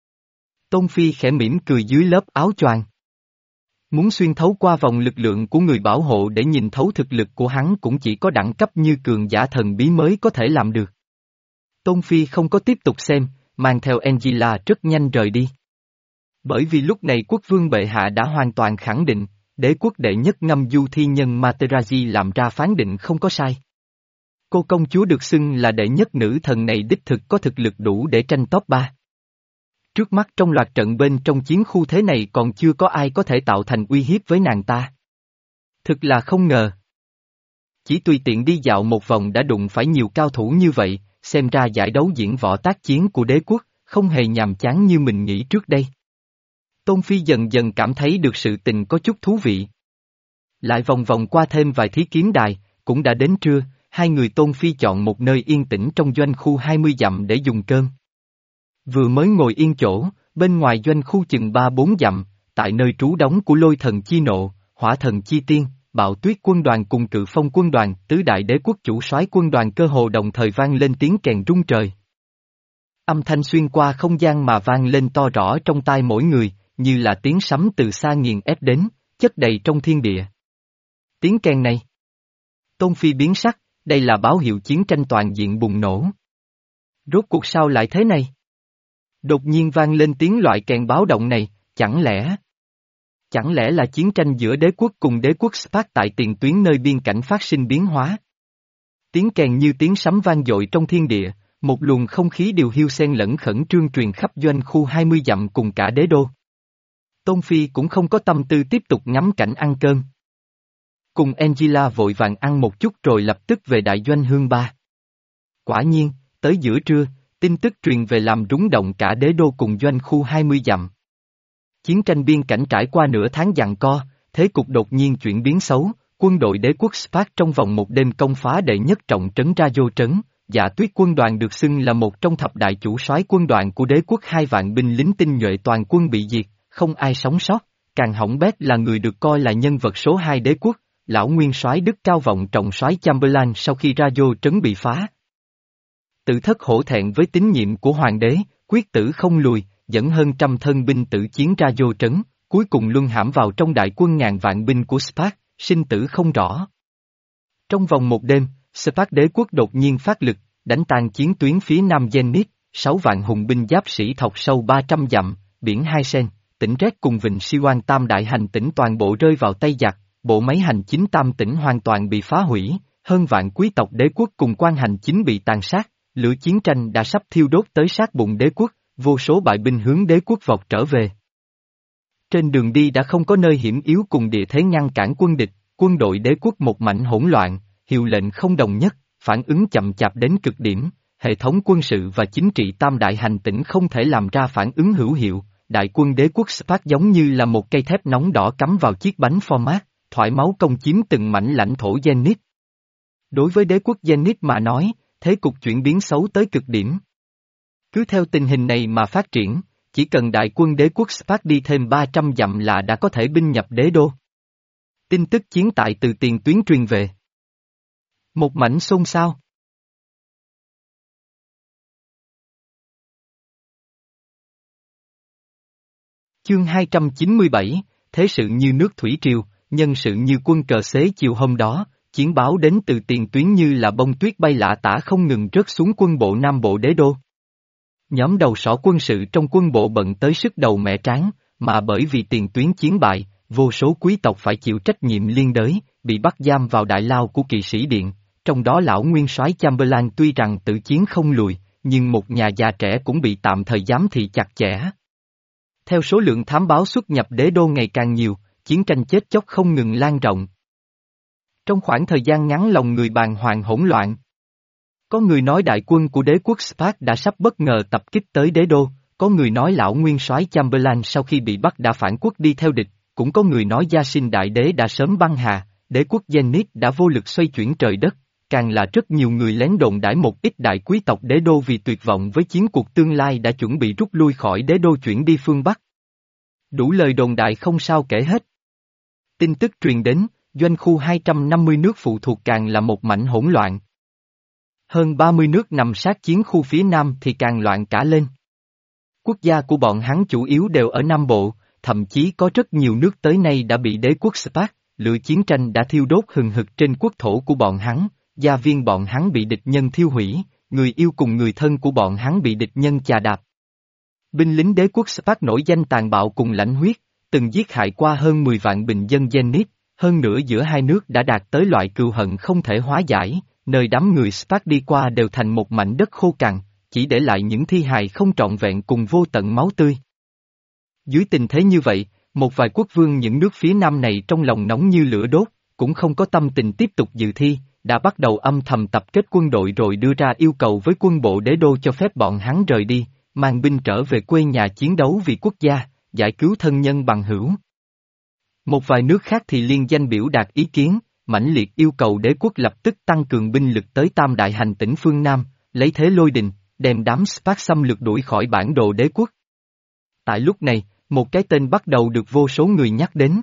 Tôn Phi khẽ mỉm cười dưới lớp áo choàng. Muốn xuyên thấu qua vòng lực lượng của người bảo hộ để nhìn thấu thực lực của hắn cũng chỉ có đẳng cấp như cường giả thần bí mới có thể làm được. Tôn Phi không có tiếp tục xem, mang theo Angela rất nhanh rời đi. Bởi vì lúc này quốc vương bệ hạ đã hoàn toàn khẳng định, đế quốc đệ nhất ngâm du thi nhân Materazzi làm ra phán định không có sai. Cô công chúa được xưng là đệ nhất nữ thần này đích thực có thực lực đủ để tranh top ba. Trước mắt trong loạt trận bên trong chiến khu thế này còn chưa có ai có thể tạo thành uy hiếp với nàng ta. Thực là không ngờ. Chỉ tùy tiện đi dạo một vòng đã đụng phải nhiều cao thủ như vậy, xem ra giải đấu diễn võ tác chiến của đế quốc, không hề nhàm chán như mình nghĩ trước đây. Tôn Phi dần dần cảm thấy được sự tình có chút thú vị. Lại vòng vòng qua thêm vài thí kiếm đài, cũng đã đến trưa, hai người Tôn Phi chọn một nơi yên tĩnh trong doanh khu hai mươi dặm để dùng cơm. Vừa mới ngồi yên chỗ, bên ngoài doanh khu chừng ba bốn dặm, tại nơi trú đóng của Lôi Thần Chi Nộ, Hỏa Thần Chi Tiên, Bạo Tuyết quân đoàn cùng Cự Phong quân đoàn, tứ đại đế quốc chủ soái quân đoàn cơ hồ đồng thời vang lên tiếng kèn rung trời. Âm thanh xuyên qua không gian mà vang lên to rõ trong tai mỗi người, như là tiếng sấm từ xa nghiền ép đến, chất đầy trong thiên địa. Tiếng kèn này. Tôn Phi biến sắc, đây là báo hiệu chiến tranh toàn diện bùng nổ. Rốt cuộc sao lại thế này? Đột nhiên vang lên tiếng loại kèn báo động này, chẳng lẽ... Chẳng lẽ là chiến tranh giữa đế quốc cùng đế quốc Spark tại tiền tuyến nơi biên cảnh phát sinh biến hóa? Tiếng kèn như tiếng sấm vang dội trong thiên địa, một luồng không khí điều hiu xen lẫn khẩn trương truyền khắp doanh khu hai mươi dặm cùng cả đế đô. Tôn Phi cũng không có tâm tư tiếp tục ngắm cảnh ăn cơm. Cùng Angela vội vàng ăn một chút rồi lập tức về đại doanh hương ba. Quả nhiên, tới giữa trưa, tin tức truyền về làm rúng động cả đế đô cùng doanh khu hai mươi dặm. Chiến tranh biên cảnh trải qua nửa tháng giằng co, thế cục đột nhiên chuyển biến xấu, quân đội đế quốc Spark trong vòng một đêm công phá đệ nhất trọng trấn ra vô trấn, Dạ Tuyết quân đoàn được xưng là một trong thập đại chủ soái quân đoàn của đế quốc, hai vạn binh lính tinh nhuệ toàn quân bị diệt, không ai sống sót, càng hỏng bét là người được coi là nhân vật số hai đế quốc, lão nguyên soái Đức Cao Vọng Trọng soái Chamberlain sau khi ra vô trấn bị phá. Tự thất hổ thẹn với tín nhiệm của hoàng đế, quyết tử không lùi, dẫn hơn trăm thân binh tử chiến ra vô trấn, cuối cùng luân hãm vào trong đại quân ngàn vạn binh của Spark, sinh tử không rõ. Trong vòng một đêm, Spark đế quốc đột nhiên phát lực, đánh tan chiến tuyến phía nam Zenith, sáu vạn hùng binh giáp sĩ thọc sâu ba trăm dặm, biển Hai Sen, tỉnh Red cùng Vịnh Siwan tam đại hành tỉnh toàn bộ rơi vào tay giặc, bộ máy hành chính tam tỉnh hoàn toàn bị phá hủy, hơn vạn quý tộc đế quốc cùng quan hành chính bị tàn sát, lửa chiến tranh đã sắp thiêu đốt tới sát bụng đế quốc, vô số bại binh hướng đế quốc vọt trở về. Trên đường đi đã không có nơi hiểm yếu cùng địa thế ngăn cản quân địch, quân đội đế quốc một mảnh hỗn loạn, hiệu lệnh không đồng nhất, phản ứng chậm chạp đến cực điểm, hệ thống quân sự và chính trị tam đại hành tỉnh không thể làm ra phản ứng hữu hiệu, đại quân đế quốc Spark giống như là một cây thép nóng đỏ cắm vào chiếc bánh format, thoải máu công chiếm từng mảnh lãnh thổ Zenith. Đối với đế quốc Zenith mà nói, thế cục chuyển biến xấu tới cực điểm. Cứ theo tình hình này mà phát triển, chỉ cần đại quân đế quốc Spark đi thêm ba trăm dặm là đã có thể binh nhập đế đô. Tin tức chiến tại từ tiền tuyến truyền về. Một mảnh xôn xao. Chương hai trăm chín mươi bảy, thế sự như nước thủy triều, nhân sự như quân cờ xế chiều hôm đó, chiến báo đến từ tiền tuyến như là bông tuyết bay lả tả không ngừng rớt xuống quân bộ Nam Bộ đế đô. Nhóm đầu sỏ quân sự trong quân bộ bận tới sức đầu mẻ trán, mà bởi vì tiền tuyến chiến bại, vô số quý tộc phải chịu trách nhiệm liên đới, bị bắt giam vào đại lao của kỵ sĩ điện, trong đó lão nguyên soái Chamberlain tuy rằng tự chiến không lùi, nhưng một nhà già trẻ cũng bị tạm thời giám thị chặt chẽ. Theo số lượng thám báo xuất nhập đế đô ngày càng nhiều, chiến tranh chết chóc không ngừng lan rộng. Trong khoảng thời gian ngắn lòng người bàng hoàng hỗn loạn. Có người nói đại quân của đế quốc Spark đã sắp bất ngờ tập kích tới đế đô, có người nói lão nguyên soái Chamberlain sau khi bị bắt đã phản quốc đi theo địch, cũng có người nói Gia Sinh đại đế đã sớm băng hà, đế quốc Zenith đã vô lực xoay chuyển trời đất, càng là rất nhiều người lén đồn đãi một ít đại quý tộc đế đô vì tuyệt vọng với chiến cuộc tương lai đã chuẩn bị rút lui khỏi đế đô chuyển đi phương Bắc. Đủ lời đồn đại không sao kể hết. Tin tức truyền đến, doanh khu hai trăm năm mươi nước phụ thuộc càng là một mảnh hỗn loạn. Hơn ba mươi nước nằm sát chiến khu phía Nam thì càng loạn cả lên. Quốc gia của bọn hắn chủ yếu đều ở Nam Bộ, thậm chí có rất nhiều nước tới nay đã bị đế quốc Spark, lửa chiến tranh đã thiêu đốt hừng hực trên quốc thổ của bọn hắn, gia viên bọn hắn bị địch nhân thiêu hủy, người yêu cùng người thân của bọn hắn bị địch nhân chà đạp. Binh lính đế quốc Spark nổi danh tàn bạo cùng lãnh huyết, từng giết hại qua hơn mười vạn bình dân Zenith, hơn nữa giữa hai nước đã đạt tới loại cừu hận không thể hóa giải, nơi đám người Spark đi qua đều thành một mảnh đất khô cằn, chỉ để lại những thi hài không trọn vẹn cùng vô tận máu tươi. Dưới tình thế như vậy, một vài quốc vương những nước phía Nam này trong lòng nóng như lửa đốt, cũng không có tâm tình tiếp tục dự thi, đã bắt đầu âm thầm tập kết quân đội rồi đưa ra yêu cầu với quân bộ đế đô cho phép bọn hắn rời đi, mang binh trở về quê nhà chiến đấu vì quốc gia, giải cứu thân nhân bằng hữu. Một vài nước khác thì liên danh biểu đạt ý kiến, mãnh liệt yêu cầu đế quốc lập tức tăng cường binh lực tới tam đại hành tỉnh phương Nam, lấy thế lôi đình, đem đám Spark xâm lược đuổi khỏi bản đồ đế quốc. Tại lúc này, một cái tên bắt đầu được vô số người nhắc đến.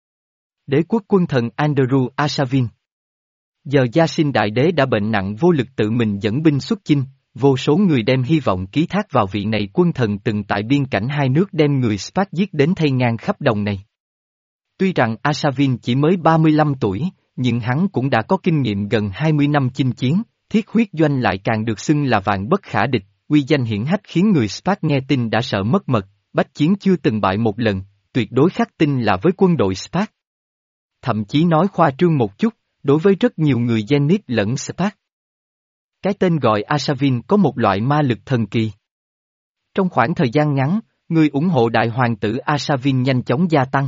Đế quốc quân thần Andrew Arshavin. Giờ Gia Sinh đại đế đã bệnh nặng vô lực tự mình dẫn binh xuất chinh, vô số người đem hy vọng ký thác vào vị này quân thần từng tại biên cảnh hai nước đem người Spark giết đến thay ngang khắp đồng này. Tuy rằng Arshavin chỉ mới ba mươi lăm tuổi, nhưng hắn cũng đã có kinh nghiệm gần hai mươi năm chinh chiến, thiết huyết doanh lại càng được xưng là vạn bất khả địch, uy danh hiển hách khiến người Spark nghe tin đã sợ mất mật, bách chiến chưa từng bại một lần, tuyệt đối khắc tinh là với quân đội Spark. Thậm chí nói khoa trương một chút, đối với rất nhiều người Zenith lẫn Spark. Cái tên gọi Arshavin có một loại ma lực thần kỳ. Trong khoảng thời gian ngắn, người ủng hộ đại hoàng tử Arshavin nhanh chóng gia tăng.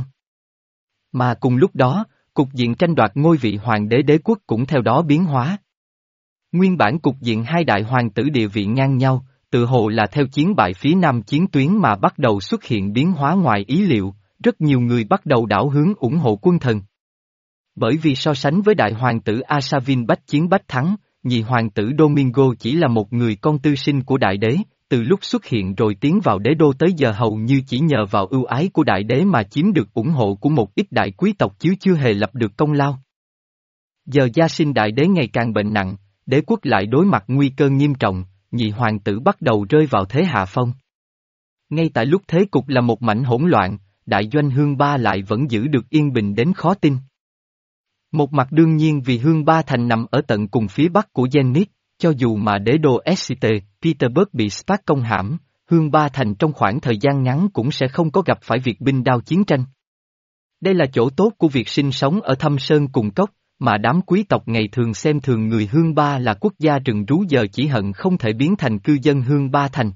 Mà cùng lúc đó, cục diện tranh đoạt ngôi vị hoàng đế đế quốc cũng theo đó biến hóa. Nguyên bản cục diện hai đại hoàng tử địa vị ngang nhau, tự hồ là theo chiến bại phía Nam chiến tuyến mà bắt đầu xuất hiện biến hóa ngoài ý liệu, rất nhiều người bắt đầu đảo hướng ủng hộ quân thần. Bởi vì so sánh với đại hoàng tử Arshavin bách chiến bách thắng, nhị hoàng tử Domingo chỉ là một người con tư sinh của đại đế, từ lúc xuất hiện rồi tiến vào đế đô tới giờ hầu như chỉ nhờ vào ưu ái của đại đế mà chiếm được ủng hộ của một ít đại quý tộc chứ chưa hề lập được công lao. Giờ Gia Sinh đại đế ngày càng bệnh nặng, đế quốc lại đối mặt nguy cơ nghiêm trọng, nhị hoàng tử bắt đầu rơi vào thế hạ phong. Ngay tại lúc thế cục là một mảnh hỗn loạn, đại doanh Hương Ba lại vẫn giữ được yên bình đến khó tin. Một mặt đương nhiên vì Hương Ba thành nằm ở tận cùng phía bắc của Zenith, cho dù mà đế đô Exeter, Petersburg bị Spark công hãm, Hương Ba thành trong khoảng thời gian ngắn cũng sẽ không có gặp phải việc binh đao chiến tranh. Đây là chỗ tốt của việc sinh sống ở thâm sơn cùng cốc, mà đám quý tộc ngày thường xem thường người Hương Ba là quốc gia rừng rú giờ chỉ hận không thể biến thành cư dân Hương Ba thành.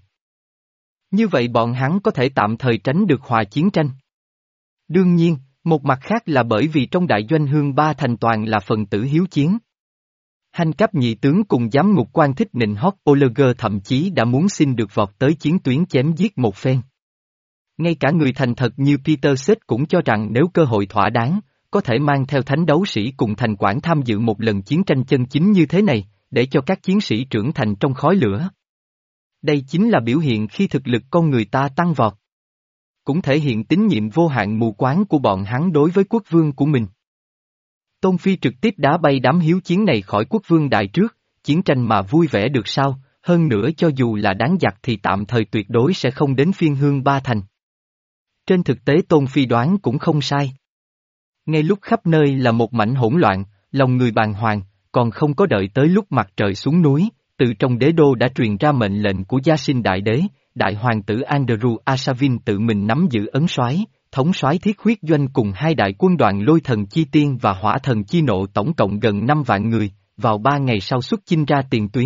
Như vậy bọn hắn có thể tạm thời tránh được hòa chiến tranh. Đương nhiên, một mặt khác là bởi vì trong đại doanh Hương Ba thành toàn là phần tử hiếu chiến. Hành cấp nhị tướng cùng giám ngục quan thích nịnh hót Oleger thậm chí đã muốn xin được vọt tới chiến tuyến chém giết một phen. Ngay cả người thành thật như Peter Seth cũng cho rằng nếu cơ hội thỏa đáng, có thể mang theo thánh đấu sĩ cùng thành quản tham dự một lần chiến tranh chân chính như thế này, để cho các chiến sĩ trưởng thành trong khói lửa. Đây chính là biểu hiện khi thực lực con người ta tăng vọt. Cũng thể hiện tín nhiệm vô hạn mù quáng của bọn hắn đối với quốc vương của mình. Tôn Phi trực tiếp đá bay đám hiếu chiến này khỏi quốc vương đại trước, chiến tranh mà vui vẻ được sao, hơn nữa cho dù là đáng giặc thì tạm thời tuyệt đối sẽ không đến phiên Hương Ba thành. Trên thực tế Tôn Phi đoán cũng không sai. Ngay lúc khắp nơi là một mảnh hỗn loạn, lòng người bàng hoàng, còn không có đợi tới lúc mặt trời xuống núi, từ trong đế đô đã truyền ra mệnh lệnh của Gia Sinh Đại Đế, Đại Hoàng tử Andrew Asavin tự mình nắm giữ ấn soái, thống soái thiết huyết doanh cùng hai đại quân đoàn lôi thần chi tiên và hỏa thần chi nộ tổng cộng gần năm vạn người, vào ba ngày sau xuất chinh ra tiền tuyến.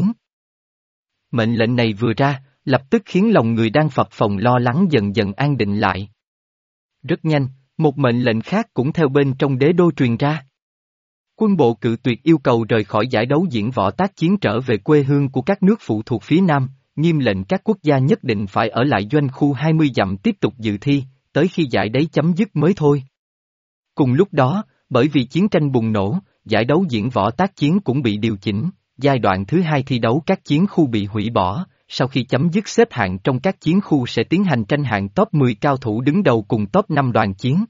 Mệnh lệnh này vừa ra, lập tức khiến lòng người đang phập phồng lo lắng dần dần an định lại. Rất nhanh, một mệnh lệnh khác cũng theo bên trong đế đô truyền ra. Quân bộ cự tuyệt yêu cầu rời khỏi giải đấu diễn võ tác chiến trở về quê hương của các nước phụ thuộc phía Nam, nghiêm lệnh các quốc gia nhất định phải ở lại doanh khu hai mươi dặm tiếp tục dự thi, tới khi giải đấy chấm dứt mới thôi. Cùng lúc đó, bởi vì chiến tranh bùng nổ, giải đấu diễn võ tác chiến cũng bị điều chỉnh, giai đoạn thứ hai thi đấu các chiến khu bị hủy bỏ, sau khi chấm dứt xếp hạng trong các chiến khu sẽ tiến hành tranh hạng top mười cao thủ đứng đầu cùng top năm đoàn chiến.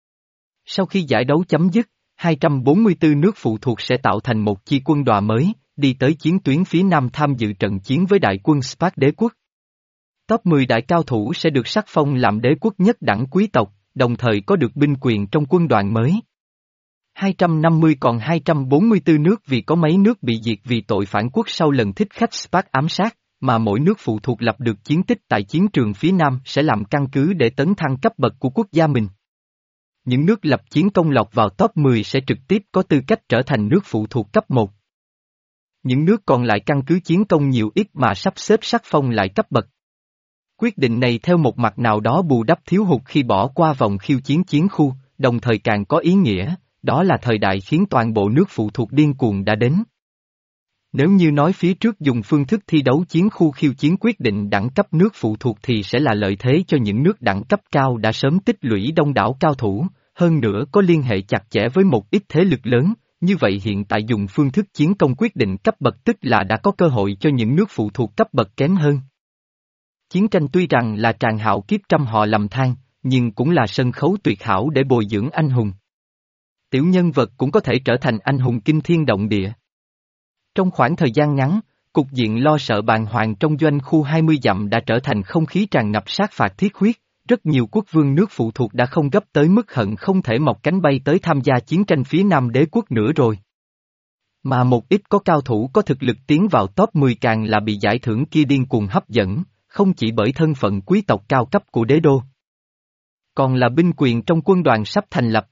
Sau khi giải đấu chấm dứt, hai trăm bốn mươi tư nước phụ thuộc sẽ tạo thành một chi quân đoàn mới, đi tới chiến tuyến phía Nam tham dự trận chiến với đại quân Spark đế quốc. Top mười đại cao thủ sẽ được sắc phong làm đế quốc nhất đẳng quý tộc, đồng thời có được binh quyền trong quân đoàn mới. hai trăm năm mươi còn hai trăm bốn mươi tư nước vì có mấy nước bị diệt vì tội phản quốc sau lần thích khách Spark ám sát, mà mỗi nước phụ thuộc lập được chiến tích tại chiến trường phía Nam sẽ làm căn cứ để tấn thăng cấp bậc của quốc gia mình. Những nước lập chiến công lọt vào top mười sẽ trực tiếp có tư cách trở thành nước phụ thuộc cấp một. Những nước còn lại căn cứ chiến công nhiều ít mà sắp xếp sắc phong lại cấp bậc. Quyết định này theo một mặt nào đó bù đắp thiếu hụt khi bỏ qua vòng khiêu chiến chiến khu, đồng thời càng có ý nghĩa, đó là thời đại khiến toàn bộ nước phụ thuộc điên cuồng đã đến. Nếu như nói phía trước dùng phương thức thi đấu chiến khu khiêu chiến quyết định đẳng cấp nước phụ thuộc thì sẽ là lợi thế cho những nước đẳng cấp cao đã sớm tích lũy đông đảo cao thủ, hơn nữa có liên hệ chặt chẽ với một ít thế lực lớn, như vậy hiện tại dùng phương thức chiến công quyết định cấp bậc tức là đã có cơ hội cho những nước phụ thuộc cấp bậc kém hơn. Chiến tranh tuy rằng là tràn hạo kiếp trăm họ lầm than, nhưng cũng là sân khấu tuyệt hảo để bồi dưỡng anh hùng. Tiểu nhân vật cũng có thể trở thành anh hùng kinh thiên động địa. Trong khoảng thời gian ngắn, cục diện lo sợ bàng hoàng trong doanh khu hai mươi dặm đã trở thành không khí tràn ngập sát phạt thiết huyết, rất nhiều quốc vương nước phụ thuộc đã không gấp tới mức hận không thể mọc cánh bay tới tham gia chiến tranh phía Nam đế quốc nữa rồi. Mà một ít có cao thủ có thực lực tiến vào top mười càng là bị giải thưởng kia điên cuồng hấp dẫn, không chỉ bởi thân phận quý tộc cao cấp của đế đô, còn là binh quyền trong quân đoàn sắp thành lập.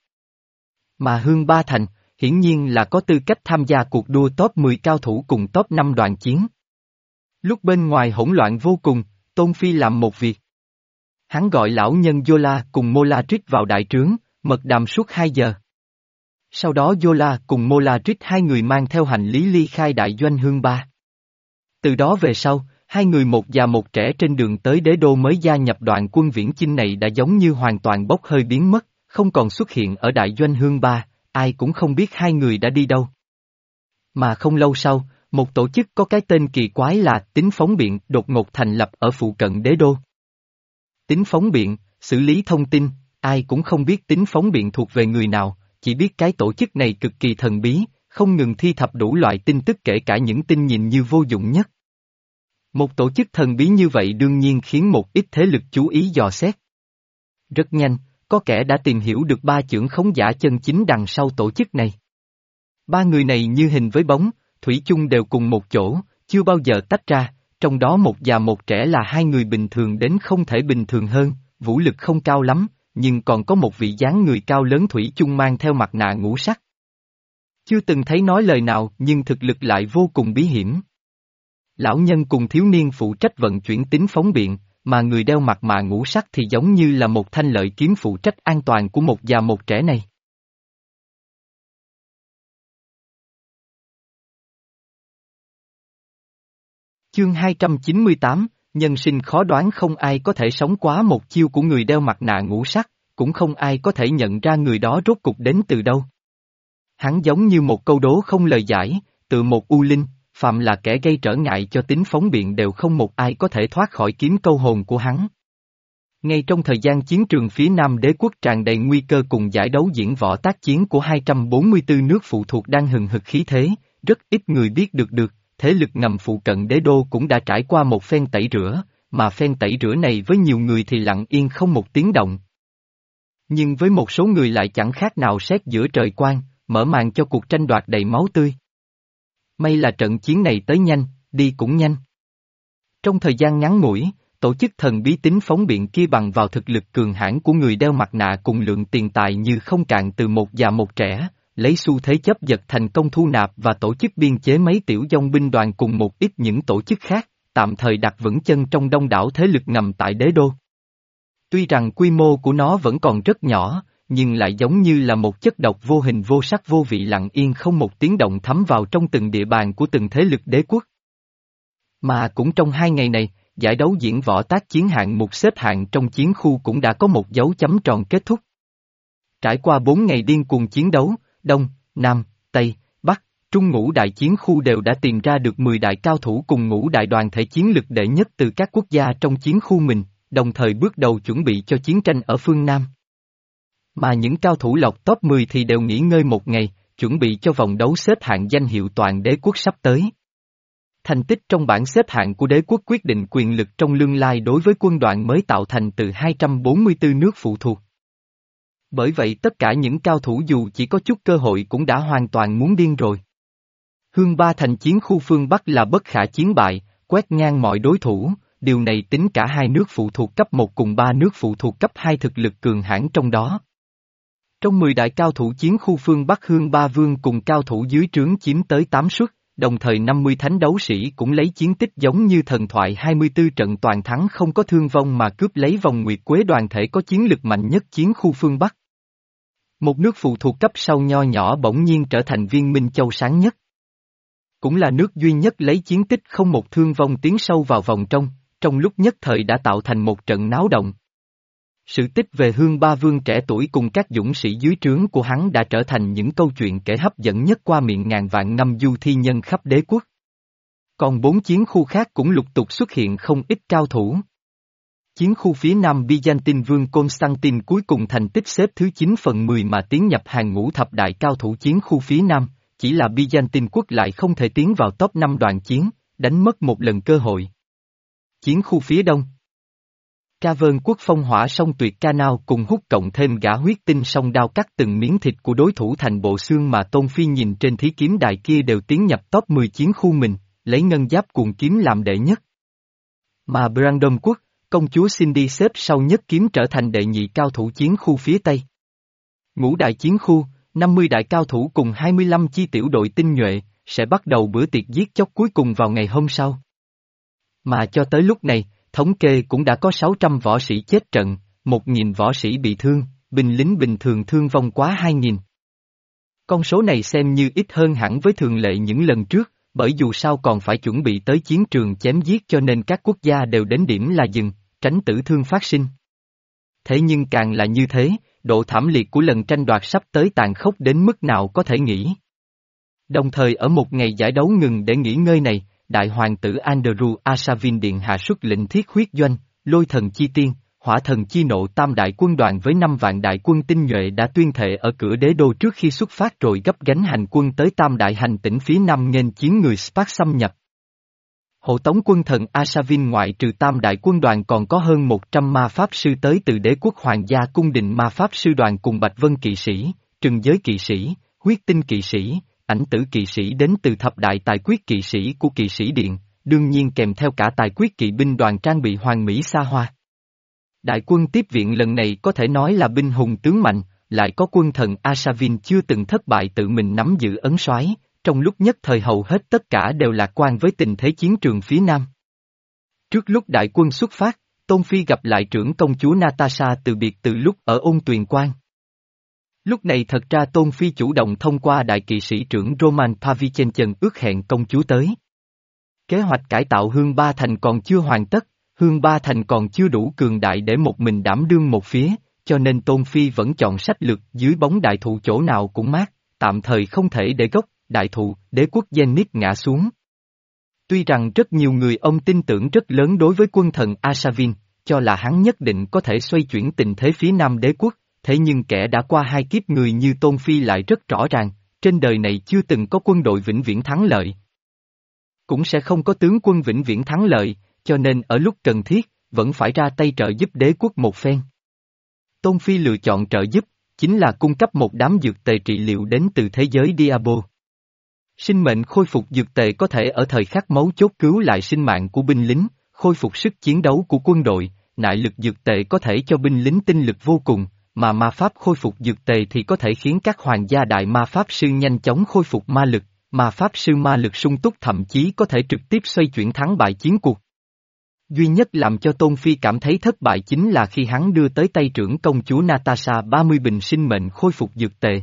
Mà Hương Ba Thành, hiển nhiên là có tư cách tham gia cuộc đua top mười cao thủ cùng top năm đoàn chiến. Lúc bên ngoài hỗn loạn vô cùng, Tôn Phi làm một việc. Hắn gọi lão nhân Yola cùng Molatrix vào đại trướng, mật đàm suốt hai giờ. Sau đó Yola cùng Molatrix hai người mang theo hành lý ly khai đại doanh Hương Ba. Từ đó về sau, hai người một già một trẻ trên đường tới đế đô mới gia nhập đoạn quân viễn chinh này đã giống như hoàn toàn bốc hơi biến mất, không còn xuất hiện ở đại doanh Hương Ba, ai cũng không biết hai người đã đi đâu. Mà không lâu sau, một tổ chức có cái tên kỳ quái là Tính Phóng Biện đột ngột thành lập ở phụ cận đế đô. Tính Phóng Biện, xử lý thông tin, ai cũng không biết Tính Phóng Biện thuộc về người nào, chỉ biết cái tổ chức này cực kỳ thần bí, không ngừng thi thập đủ loại tin tức kể cả những tin nhìn như vô dụng nhất. Một tổ chức thần bí như vậy đương nhiên khiến một ít thế lực chú ý dò xét. Rất nhanh, có kẻ đã tìm hiểu được ba chưởng khống giả chân chính đằng sau tổ chức này. Ba người này như hình với bóng, thủy chung đều cùng một chỗ, chưa bao giờ tách ra, trong đó một già một trẻ là hai người bình thường đến không thể bình thường hơn, vũ lực không cao lắm, nhưng còn có một vị dáng người cao lớn thủy chung mang theo mặt nạ ngũ sắc. Chưa từng thấy nói lời nào nhưng thực lực lại vô cùng bí hiểm. Lão nhân cùng thiếu niên phụ trách vận chuyển Tính Phóng Biện, mà người đeo mặt nạ ngũ sắc thì giống như là một thanh lợi kiếm phụ trách an toàn của một già một trẻ này. Chương hai trăm chín mươi tám, nhân sinh khó đoán không ai có thể sống quá một chiêu của người đeo mặt nạ ngũ sắc, cũng không ai có thể nhận ra người đó rốt cục đến từ đâu. Hắn giống như một câu đố không lời giải, tự một u linh, phàm là kẻ gây trở ngại cho Tính Phóng Biện đều không một ai có thể thoát khỏi kiếm câu hồn của hắn. Ngay trong thời gian chiến trường phía Nam đế quốc tràn đầy nguy cơ cùng giải đấu diễn võ tác chiến của hai trăm bốn mươi tư nước phụ thuộc đang hừng hực khí thế, rất ít người biết được được, thế lực ngầm phụ cận đế đô cũng đã trải qua một phen tẩy rửa, mà phen tẩy rửa này với nhiều người thì lặng yên không một tiếng động. Nhưng với một số người lại chẳng khác nào sét giữa trời quang, mở màn cho cuộc tranh đoạt đầy máu tươi. May là trận chiến này tới nhanh, đi cũng nhanh. Trong thời gian ngắn ngủi, tổ chức thần bí tính phóng biện kia bằng vào thực lực cường hãn của người đeo mặt nạ cùng lượng tiền tài như không cạn từ một già một trẻ, lấy xu thế chấp giật thành công thu nạp và tổ chức biên chế mấy tiểu dòng binh đoàn cùng một ít những tổ chức khác, tạm thời đặt vững chân trong đông đảo thế lực ngầm tại đế đô. Tuy rằng quy mô của nó vẫn còn rất nhỏ, nhưng lại giống như là một chất độc vô hình vô sắc vô vị lặng yên không một tiếng động thấm vào trong từng địa bàn của từng thế lực đế quốc. Mà cũng trong hai ngày này, giải đấu diễn võ tác chiến hạng mục xếp hạng trong chiến khu cũng đã có một dấu chấm tròn kết thúc. Trải qua bốn ngày điên cuồng chiến đấu, Đông, Nam, Tây, Bắc, Trung ngũ đại chiến khu đều đã tìm ra được mười đại cao thủ cùng ngũ đại đoàn thể chiến lực đệ nhất từ các quốc gia trong chiến khu mình, đồng thời bước đầu chuẩn bị cho chiến tranh ở phương Nam. Mà những cao thủ lọt top mười thì đều nghỉ ngơi một ngày, chuẩn bị cho vòng đấu xếp hạng danh hiệu toàn đế quốc sắp tới. Thành tích trong bảng xếp hạng của đế quốc quyết định quyền lực trong tương lai đối với quân đoàn mới tạo thành từ hai trăm bốn mươi tư nước phụ thuộc. Bởi vậy tất cả những cao thủ dù chỉ có chút cơ hội cũng đã hoàn toàn muốn điên rồi. Hương Ba thành chiến khu phương Bắc là bất khả chiến bại, quét ngang mọi đối thủ, điều này tính cả hai nước phụ thuộc cấp một cùng ba nước phụ thuộc cấp hai thực lực cường hãn trong đó. Trong mười đại cao thủ chiến khu phương Bắc Hương Ba Vương cùng cao thủ dưới trướng chiếm tới tám suất, đồng thời năm mươi thánh đấu sĩ cũng lấy chiến tích giống như thần thoại hai mươi tư trận toàn thắng không có thương vong mà cướp lấy vòng nguyệt quế đoàn thể có chiến lực mạnh nhất chiến khu phương Bắc. Một nước phụ thuộc cấp sau nho nhỏ bỗng nhiên trở thành viên minh châu sáng nhất. Cũng là nước duy nhất lấy chiến tích không một thương vong tiến sâu vào vòng trong, trong lúc nhất thời đã tạo thành một trận náo động. Sự tích về Hương Ba Vương trẻ tuổi cùng các dũng sĩ dưới trướng của hắn đã trở thành những câu chuyện kể hấp dẫn nhất qua miệng ngàn vạn năm du thi nhân khắp đế quốc. Còn bốn chiến khu khác cũng lục tục xuất hiện không ít cao thủ. Chiến khu phía Nam Byzantine Vương Constantine cuối cùng thành tích xếp thứ chín phần mười mà tiến nhập hàng ngũ thập đại cao thủ chiến khu phía Nam, chỉ là Byzantine quốc lại không thể tiến vào top năm đoàn chiến, đánh mất một lần cơ hội. Chiến khu phía Đông Ca Vơn quốc phong hỏa song tuyệt ca nao cùng hút cộng thêm gã huyết tinh song đao cắt từng miếng thịt của đối thủ thành bộ xương mà Tôn Phi nhìn trên thí kiếm đài kia đều tiến nhập top mười chiến khu mình, lấy ngân giáp cuồng kiếm làm đệ nhất. Mà Brandon quốc, công chúa Cindy xếp sau nhất kiếm trở thành đệ nhị cao thủ chiến khu phía Tây. Ngũ đại chiến khu, năm mươi đại cao thủ cùng hai mươi lăm chi tiểu đội tinh nhuệ, sẽ bắt đầu bữa tiệc giết chóc cuối cùng vào ngày hôm sau. Mà cho tới lúc này, thống kê cũng đã có sáu trăm võ sĩ chết trận, một nghìn võ sĩ bị thương, binh lính bình thường thương vong quá hai nghìn. Con số này xem như ít hơn hẳn với thường lệ những lần trước, bởi dù sao còn phải chuẩn bị tới chiến trường chém giết cho nên các quốc gia đều đến điểm là dừng, tránh tử thương phát sinh. Thế nhưng càng là như thế, độ thảm liệt của lần tranh đoạt sắp tới tàn khốc đến mức nào có thể nghĩ. Đồng thời ở một ngày giải đấu ngừng để nghỉ ngơi này, Đại hoàng tử Andrew Asavin điện hạ xuất lệnh thiết huyết doanh, lôi thần chi tiên, hỏa thần chi nộ tam đại quân đoàn với năm vạn đại quân tinh nhuệ đã tuyên thệ ở cửa đế đô trước khi xuất phát rồi gấp gánh hành quân tới tam đại hành tỉnh phía nam nghênh chiến người Spark xâm nhập. Hộ tống quân thần Asavin ngoại trừ tam đại quân đoàn còn có hơn một trăm ma pháp sư tới từ đế quốc hoàng gia cung đình ma pháp sư đoàn cùng Bạch Vân kỵ sĩ, trừng giới kỵ sĩ, huyết tinh kỵ sĩ, ảnh tử kỵ sĩ đến từ thập đại tài quyết kỵ sĩ của kỵ sĩ điện, đương nhiên kèm theo cả tài quyết kỵ binh đoàn trang bị hoàn mỹ xa hoa. Đại quân tiếp viện lần này có thể nói là binh hùng tướng mạnh, lại có quân thần Asavin chưa từng thất bại tự mình nắm giữ ấn soái, trong lúc nhất thời hầu hết tất cả đều lạc quan với tình thế chiến trường phía Nam. Trước lúc đại quân xuất phát, Tôn Phi gặp lại trưởng công chúa Natasha từ biệt từ lúc ở Ôn Tuyền Quan. Lúc này thật ra Tôn Phi chủ động thông qua đại kỵ sĩ trưởng Roman Pavlichenchen ước hẹn công chúa tới. Kế hoạch cải tạo Hương Ba Thành còn chưa hoàn tất, Hương Ba Thành còn chưa đủ cường đại để một mình đảm đương một phía, cho nên Tôn Phi vẫn chọn sách lược dưới bóng đại thụ chỗ nào cũng mát, tạm thời không thể để gốc, đại thụ, đế quốc Zenith ngã xuống. Tuy rằng rất nhiều người ông tin tưởng rất lớn đối với quân thần Asavin, cho là hắn nhất định có thể xoay chuyển tình thế phía Nam đế quốc, thế nhưng kẻ đã qua hai kiếp người như Tôn Phi lại rất rõ ràng, trên đời này chưa từng có quân đội vĩnh viễn thắng lợi. Cũng sẽ không có tướng quân vĩnh viễn thắng lợi, cho nên ở lúc cần thiết, vẫn phải ra tay trợ giúp đế quốc một phen. Tôn Phi lựa chọn trợ giúp, chính là cung cấp một đám dược tề trị liệu đến từ thế giới Diablo. Sinh mệnh khôi phục dược tề có thể ở thời khắc mấu chốt cứu lại sinh mạng của binh lính, khôi phục sức chiến đấu của quân đội, nại lực dược tề có thể cho binh lính tinh lực vô cùng, mà ma pháp khôi phục dược tề thì có thể khiến các hoàng gia đại ma pháp sư nhanh chóng khôi phục ma lực, ma pháp sư ma lực sung túc thậm chí có thể trực tiếp xoay chuyển thắng bại chiến cuộc. Duy nhất làm cho Tôn Phi cảm thấy thất bại chính là khi hắn đưa tới tay trưởng công chúa Natasha ba mươi bình sinh mệnh khôi phục dược tề.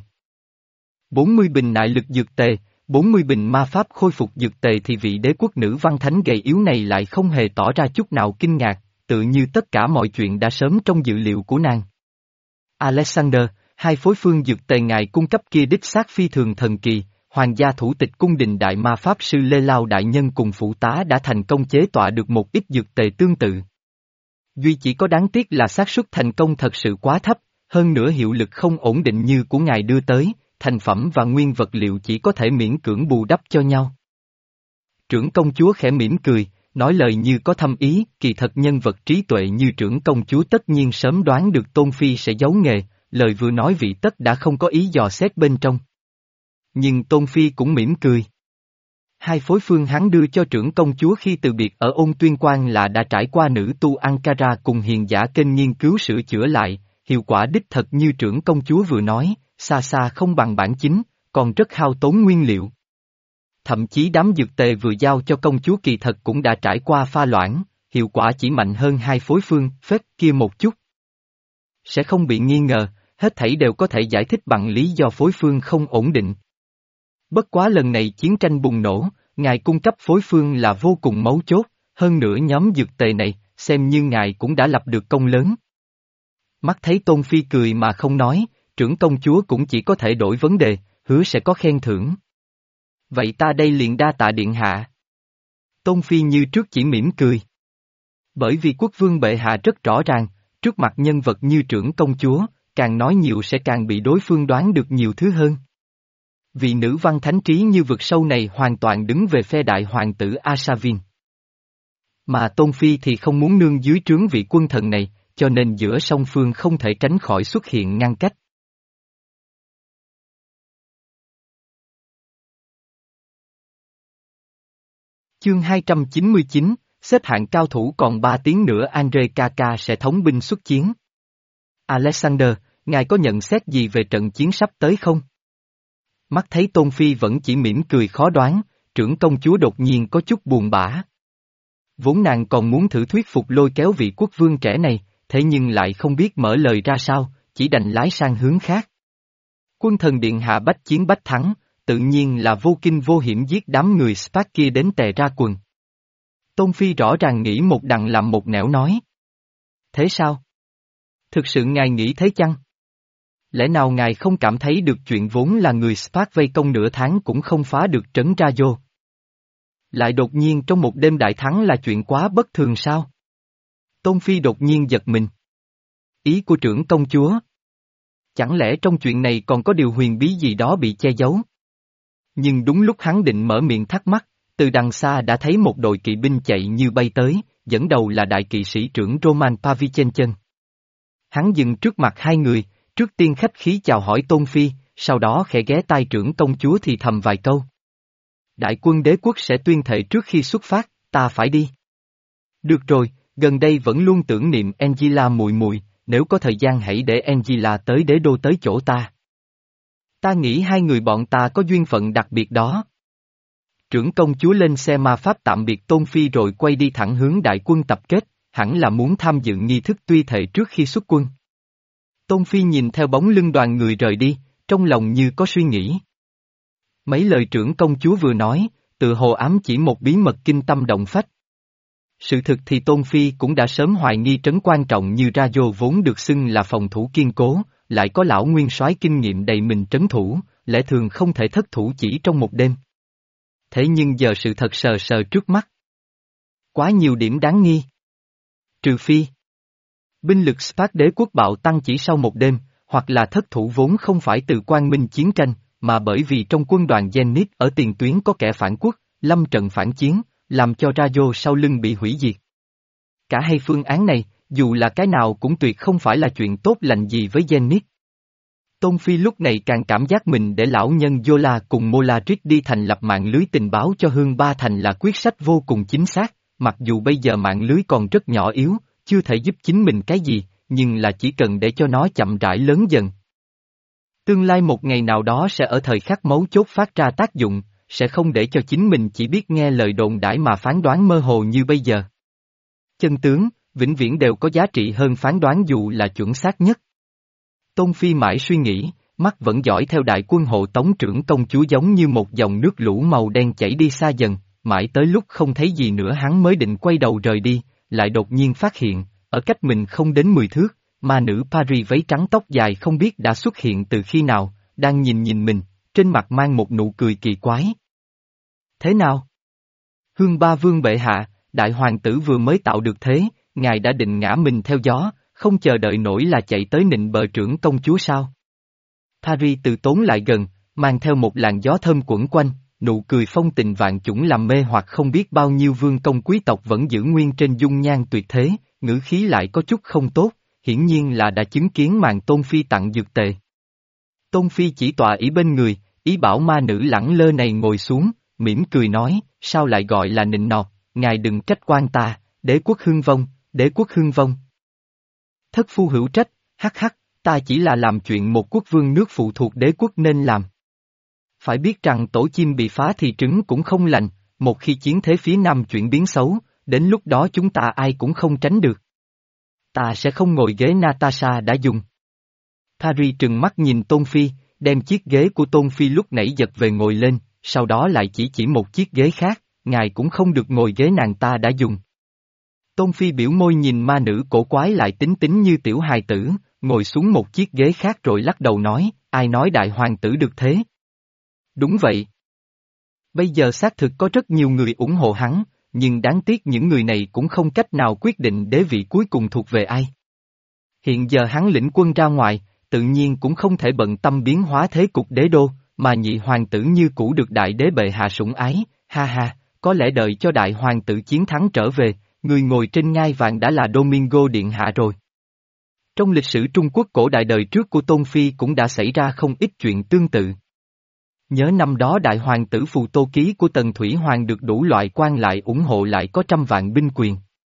bốn mươi bình nại lực dược tề, bốn mươi bình ma pháp khôi phục dược tề thì vị đế quốc nữ văn thánh gầy yếu này lại không hề tỏ ra chút nào kinh ngạc, tự như tất cả mọi chuyện đã sớm trong dự liệu của nàng. Alexander, hai phối phương dược tề ngài cung cấp kia đích xác phi thường thần kỳ, hoàng gia thủ tịch cung đình đại ma pháp sư Lê Lao đại nhân cùng phụ tá đã thành công chế tọa được một ít dược tề tương tự. Duy chỉ có đáng tiếc là xác suất thành công thật sự quá thấp, hơn nữa hiệu lực không ổn định như của ngài đưa tới, thành phẩm và nguyên vật liệu chỉ có thể miễn cưỡng bù đắp cho nhau. Trưởng công chúa khẽ mỉm cười, nói lời như có thâm ý, kỳ thật nhân vật trí tuệ như trưởng công chúa tất nhiên sớm đoán được Tôn Phi sẽ giấu nghề, lời vừa nói vị tất đã không có ý dò xét bên trong. Nhưng Tôn Phi cũng mỉm cười. Hai phối phương hắn đưa cho trưởng công chúa khi từ biệt ở Ôn Tuyên Quan là đã trải qua nữ tu Ankara cùng hiền giả kênh nghiên cứu sửa chữa lại, hiệu quả đích thật như trưởng công chúa vừa nói, xa xa không bằng bản chính, còn rất hao tốn nguyên liệu. Thậm chí đám dược tề vừa giao cho công chúa kỳ thật cũng đã trải qua pha loãng, hiệu quả chỉ mạnh hơn hai phối phương phép kia một chút. Sẽ không bị nghi ngờ, hết thảy đều có thể giải thích bằng lý do phối phương không ổn định. Bất quá lần này chiến tranh bùng nổ, ngài cung cấp phối phương là vô cùng mấu chốt, hơn nữa nhóm dược tề này, xem như ngài cũng đã lập được công lớn. Mắt thấy Tôn Phi cười mà không nói, trưởng công chúa cũng chỉ có thể đổi vấn đề, hứa sẽ có khen thưởng. Vậy ta đây liền đa tạ điện hạ. Tôn Phi như trước chỉ mỉm cười. Bởi vì quốc vương bệ hạ rất rõ ràng, trước mặt nhân vật như trưởng công chúa, càng nói nhiều sẽ càng bị đối phương đoán được nhiều thứ hơn. Vị nữ văn thánh trí như vực sâu này hoàn toàn đứng về phe đại hoàng tử Asavin. Mà Tôn Phi thì không muốn nương dưới trướng vị quân thần này, cho nên giữa song phương không thể tránh khỏi xuất hiện ngăn cách. Chương hai trăm chín mươi chín, xếp hạng cao thủ còn ba tiếng nữa Andre Kaka sẽ thống binh xuất chiến. Alexander, ngài có nhận xét gì về trận chiến sắp tới không? Mắt thấy Tôn Phi vẫn chỉ mỉm cười khó đoán, trưởng công chúa đột nhiên có chút buồn bã. Vốn nàng còn muốn thử thuyết phục lôi kéo vị quốc vương trẻ này, thế nhưng lại không biết mở lời ra sao, chỉ đành lái sang hướng khác. Quân thần điện hạ bách chiến bách thắng, tự nhiên là vô kinh vô hiểm giết đám người Spark kia đến tè ra quần. Tôn Phi rõ ràng nghĩ một đằng làm một nẻo nói. Thế sao? Thực sự ngài nghĩ thế chăng? Lẽ nào ngài không cảm thấy được chuyện vốn là người Spark vây công nửa tháng cũng không phá được trấn Rayo? Lại đột nhiên trong một đêm đại thắng là chuyện quá bất thường sao? Tôn Phi đột nhiên giật mình. Ý của trưởng công chúa. Chẳng lẽ trong chuyện này còn có điều huyền bí gì đó bị che giấu? Nhưng đúng lúc hắn định mở miệng thắc mắc, từ đằng xa đã thấy một đội kỵ binh chạy như bay tới, dẫn đầu là đại kỵ sĩ trưởng Roman Pavichenchen. Hắn dừng trước mặt hai người, trước tiên khách khí chào hỏi Tôn Phi, sau đó khẽ ghé tai trưởng công chúa thì thầm vài câu. Đại quân đế quốc sẽ tuyên thệ trước khi xuất phát, ta phải đi. Được rồi, gần đây vẫn luôn tưởng niệm Angela mùi mùi, nếu có thời gian hãy để Angela tới đế đô tới chỗ ta. Ta nghĩ hai người bọn ta có duyên phận đặc biệt đó. Trưởng công chúa lên xe ma pháp tạm biệt Tôn Phi rồi quay đi thẳng hướng đại quân tập kết, hẳn là muốn tham dự nghi thức tuyên thệ trước khi xuất quân. Tôn Phi nhìn theo bóng lưng đoàn người rời đi, trong lòng như có suy nghĩ. Mấy lời trưởng công chúa vừa nói, tự hồ ám chỉ một bí mật kinh tâm động phách. Sự thực thì Tôn Phi cũng đã sớm hoài nghi trấn quan trọng như Rayo vốn được xưng là phòng thủ kiên cố, lại có lão nguyên soái kinh nghiệm đầy mình trấn thủ, lẽ thường không thể thất thủ chỉ trong một đêm. Thế nhưng giờ sự thật sờ sờ trước mắt. Quá nhiều điểm đáng nghi. Trừ phi binh lực Spark đế quốc bạo tăng chỉ sau một đêm, hoặc là thất thủ vốn không phải từ quang minh chiến tranh, mà bởi vì trong quân đoàn Zenith ở tiền tuyến có kẻ phản quốc, lâm trận phản chiến, làm cho Rayo sau lưng bị hủy diệt. Cả hai phương án này, dù là cái nào cũng tuyệt không phải là chuyện tốt lành gì với Zenith. Tôn Phi lúc này càng cảm giác mình để lão nhân Zola cùng Molarit đi thành lập mạng lưới tình báo cho Hương Ba Thành là quyết sách vô cùng chính xác, mặc dù bây giờ mạng lưới còn rất nhỏ yếu, chưa thể giúp chính mình cái gì, nhưng là chỉ cần để cho nó chậm rãi lớn dần. Tương lai một ngày nào đó sẽ ở thời khắc mấu chốt phát ra tác dụng, sẽ không để cho chính mình chỉ biết nghe lời đồn đãi mà phán đoán mơ hồ như bây giờ. Chân tướng, vĩnh viễn đều có giá trị hơn phán đoán dù là chuẩn xác nhất. Tôn Phi mãi suy nghĩ, mắt vẫn dõi theo đại quân hộ tống trưởng công chúa giống như một dòng nước lũ màu đen chảy đi xa dần, mãi tới lúc không thấy gì nữa hắn mới định quay đầu rời đi, lại đột nhiên phát hiện, ở cách mình không đến mười thước, ma nữ Paris váy trắng tóc dài không biết đã xuất hiện từ khi nào, đang nhìn nhìn mình, trên mặt mang một nụ cười kỳ quái. Thế nào? Hương Ba Vương bệ hạ, đại hoàng tử vừa mới tạo được thế, ngài đã định ngã mình theo gió, không chờ đợi nổi là chạy tới nịnh bợ trưởng công chúa sao? Paris từ tốn lại gần, mang theo một làn gió thơm quẩn quanh, nụ cười phong tình vạn chủng làm mê hoặc không biết bao nhiêu vương công quý tộc vẫn giữ nguyên trên dung nhan tuyệt thế, ngữ khí lại có chút không tốt, hiển nhiên là đã chứng kiến màn Tôn Phi tặng dược tề. Tôn Phi chỉ tọa ý bên người, ý bảo ma nữ lẳng lơ này ngồi xuống, mỉm cười nói, sao lại gọi là nịnh nọt, ngài đừng trách quan ta, đế quốc hưng vong, đế quốc hưng vong. Thất phu hữu trách, hắc hắc, ta chỉ là làm chuyện một quốc vương nước phụ thuộc đế quốc nên làm. Phải biết rằng tổ chim bị phá thì trứng cũng không lành, một khi chiến thế phía nam chuyển biến xấu, đến lúc đó chúng ta ai cũng không tránh được. Ta sẽ không ngồi ghế Natasha đã dùng. Paris trừng mắt nhìn Tôn Phi, đem chiếc ghế của Tôn Phi lúc nãy giật về ngồi lên, sau đó lại chỉ chỉ một chiếc ghế khác, ngài cũng không được ngồi ghế nàng ta đã dùng. Tôn Phi biểu môi nhìn ma nữ cổ quái lại tính tính như tiểu hài tử, ngồi xuống một chiếc ghế khác rồi lắc đầu nói, ai nói đại hoàng tử được thế? Đúng vậy. Bây giờ xác thực có rất nhiều người ủng hộ hắn, nhưng đáng tiếc những người này cũng không cách nào quyết định đế vị cuối cùng thuộc về ai. Hiện giờ hắn lĩnh quân ra ngoài, tự nhiên cũng không thể bận tâm biến hóa thế cục đế đô, mà nhị hoàng tử như cũ được đại đế bệ hạ sủng ái, ha ha, có lẽ đợi cho đại hoàng tử chiến thắng trở về, người ngồi trên ngai vàng đã là Domingo Điện Hạ rồi. Trong lịch sử Trung Quốc cổ đại đời trước của Tôn Phi cũng đã xảy ra không ít chuyện tương tự. Nhớ năm đó đại hoàng tử Phù Tô Ký của Tần Thủy Hoàng được đủ loại quan lại ủng hộ lại có trăm vạn binh quyền.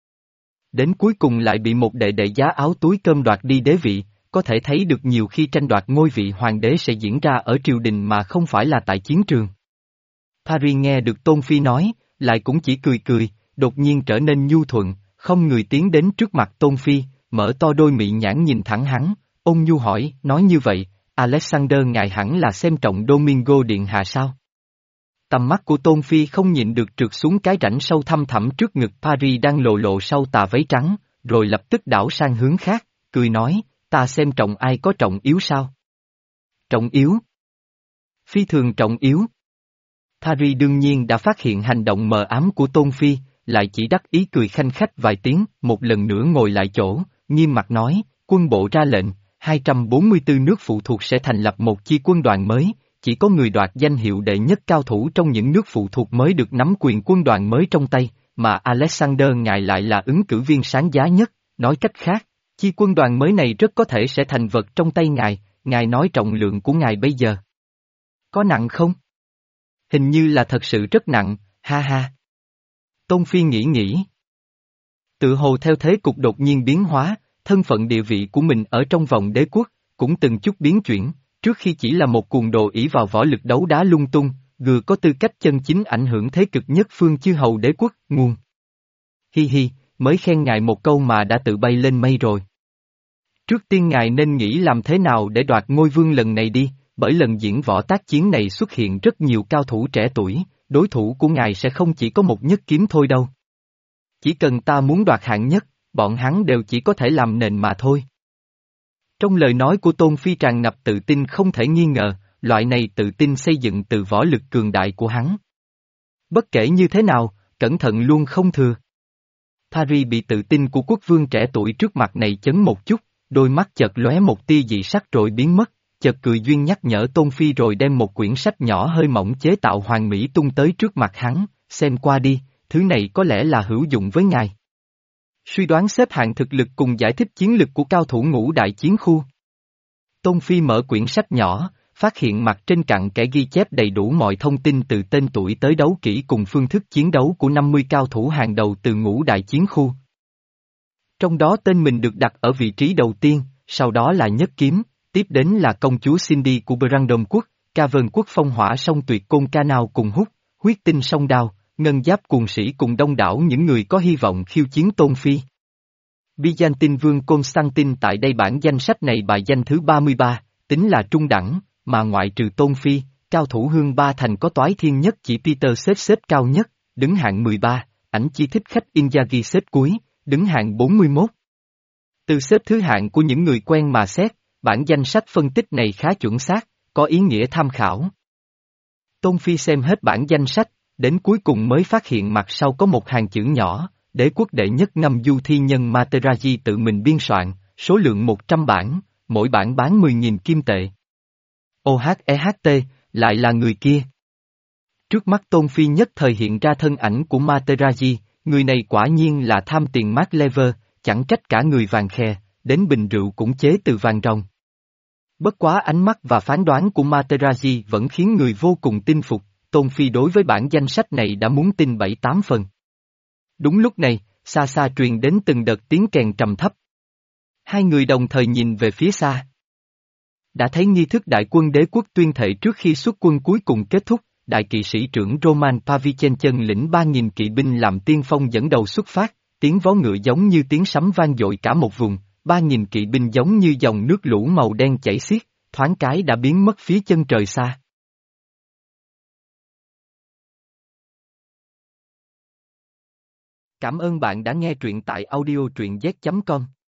Đến cuối cùng lại bị một đệ đệ giá áo túi cơm đoạt đi đế vị, có thể thấy được nhiều khi tranh đoạt ngôi vị hoàng đế sẽ diễn ra ở triều đình mà không phải là tại chiến trường. Paris nghe được Tôn Phi nói, lại cũng chỉ cười cười, đột nhiên trở nên nhu thuận, không người tiến đến trước mặt Tôn Phi, mở to đôi mị nhãn nhìn thẳng hắn, ôn nhu hỏi, nói như vậy, Alexander ngài hẳn là xem trọng Domingo Điện Hạ sao? Tầm mắt của Tôn Phi không nhịn được trượt xuống cái rãnh sâu thăm thẳm trước ngực Paris đang lộ lộ sau tà váy trắng, rồi lập tức đảo sang hướng khác, cười nói, ta xem trọng ai có trọng yếu sao? Trọng yếu? Phi thường trọng yếu. Paris đương nhiên đã phát hiện hành động mờ ám của Tôn Phi, lại chỉ đắc ý cười khanh khách vài tiếng, một lần nữa ngồi lại chỗ, nghiêm mặt nói, quân bộ ra lệnh, hai trăm bốn mươi tư nước phụ thuộc sẽ thành lập một chi quân đoàn mới, chỉ có người đoạt danh hiệu đệ nhất cao thủ trong những nước phụ thuộc mới được nắm quyền quân đoàn mới trong tay, mà Alexander ngài lại là ứng cử viên sáng giá nhất, nói cách khác, chi quân đoàn mới này rất có thể sẽ thành vật trong tay ngài, ngài nói trọng lượng của ngài bây giờ. Có nặng không? Hình như là thật sự rất nặng, ha ha. Tôn Phi nghĩ nghĩ. Tự hồ theo thế cục đột nhiên biến hóa, thân phận địa vị của mình ở trong vòng đế quốc, cũng từng chút biến chuyển, trước khi chỉ là một cuồng đồ ỷ vào võ lực đấu đá lung tung, vừa có tư cách chân chính ảnh hưởng thế cực nhất phương chư hầu đế quốc, nguồn. Hi hi, mới khen ngài một câu mà đã tự bay lên mây rồi. Trước tiên ngài nên nghĩ làm thế nào để đoạt ngôi vương lần này đi, bởi lần diễn võ tác chiến này xuất hiện rất nhiều cao thủ trẻ tuổi, đối thủ của ngài sẽ không chỉ có một nhất kiếm thôi đâu. Chỉ cần ta muốn đoạt hạng nhất, bọn hắn đều chỉ có thể làm nền mà thôi. Trong lời nói của Tôn Phi tràn ngập tự tin không thể nghi ngờ, loại này tự tin xây dựng từ võ lực cường đại của hắn. Bất kể như thế nào, cẩn thận luôn không thừa. Paris bị tự tin của quốc vương trẻ tuổi trước mặt này chấn một chút, đôi mắt chợt lóe một tia dị sắc rồi biến mất, chợt cười duyên nhắc nhở Tôn Phi rồi đem một quyển sách nhỏ hơi mỏng chế tạo hoàn mỹ tung tới trước mặt hắn, xem qua đi, thứ này có lẽ là hữu dụng với ngài. Suy đoán xếp hạng thực lực cùng giải thích chiến lực của cao thủ ngũ đại chiến khu. Tôn Phi mở quyển sách nhỏ, phát hiện mặt trên cặn kẽ ghi chép đầy đủ mọi thông tin từ tên tuổi tới đấu kỹ cùng phương thức chiến đấu của năm mươi cao thủ hàng đầu từ ngũ đại chiến khu. Trong đó tên mình được đặt ở vị trí đầu tiên, sau đó là Nhất Kiếm, tiếp đến là công chúa Cindy của Brandon quốc, Cavern quốc phong hỏa song tuyệt côn ca nào cùng hút, huyết tinh song đao, ngân giáp cuồng sĩ cùng đông đảo những người có hy vọng khiêu chiến Tôn Phi. Byzantine vương Constantine tại đây bản danh sách này bài danh thứ ba mươi ba, tính là trung đẳng, mà ngoại trừ Tôn Phi, cao thủ hương ba thành có toái thiên nhất chỉ Peter xếp xếp cao nhất, đứng hạng mười ba, ảnh chi thích khách Inzaghi xếp cuối, đứng hạng bốn mươi mốt. Từ xếp thứ hạng của những người quen mà xét, bản danh sách phân tích này khá chuẩn xác, có ý nghĩa tham khảo. Tôn Phi xem hết bản danh sách, đến cuối cùng mới phát hiện mặt sau có một hàng chữ nhỏ, đế quốc đệ nhất ngâm du thi nhân Materazzi tự mình biên soạn, số lượng một trăm bản, mỗi bản bán mười nghìn kim tệ. ô hát e hát tê, lại là người kia. Trước mắt Tôn Phi nhất thời hiện ra thân ảnh của Materazzi, người này quả nhiên là tham tiền Mark Lever, chẳng trách cả người vàng khè, đến bình rượu cũng chế từ vàng ròng. Bất quá ánh mắt và phán đoán của Materazzi vẫn khiến người vô cùng tin phục, Tôn Phi đối với bản danh sách này đã muốn tin bảy tám phần. Đúng lúc này, xa xa truyền đến từng đợt tiếng kèn trầm thấp. Hai người đồng thời nhìn về phía xa. Đã thấy nghi thức đại quân đế quốc tuyên thệ trước khi xuất quân cuối cùng kết thúc, đại kỵ sĩ trưởng Roman Pavlichenchen lĩnh ba nghìn kỵ binh làm tiên phong dẫn đầu xuất phát, tiếng vó ngựa giống như tiếng sấm vang dội cả một vùng, ba nghìn kỵ binh giống như dòng nước lũ màu đen chảy xiết, thoáng cái đã biến mất phía chân trời xa. Cảm ơn bạn đã nghe truyện tại audio truyện z chấm com.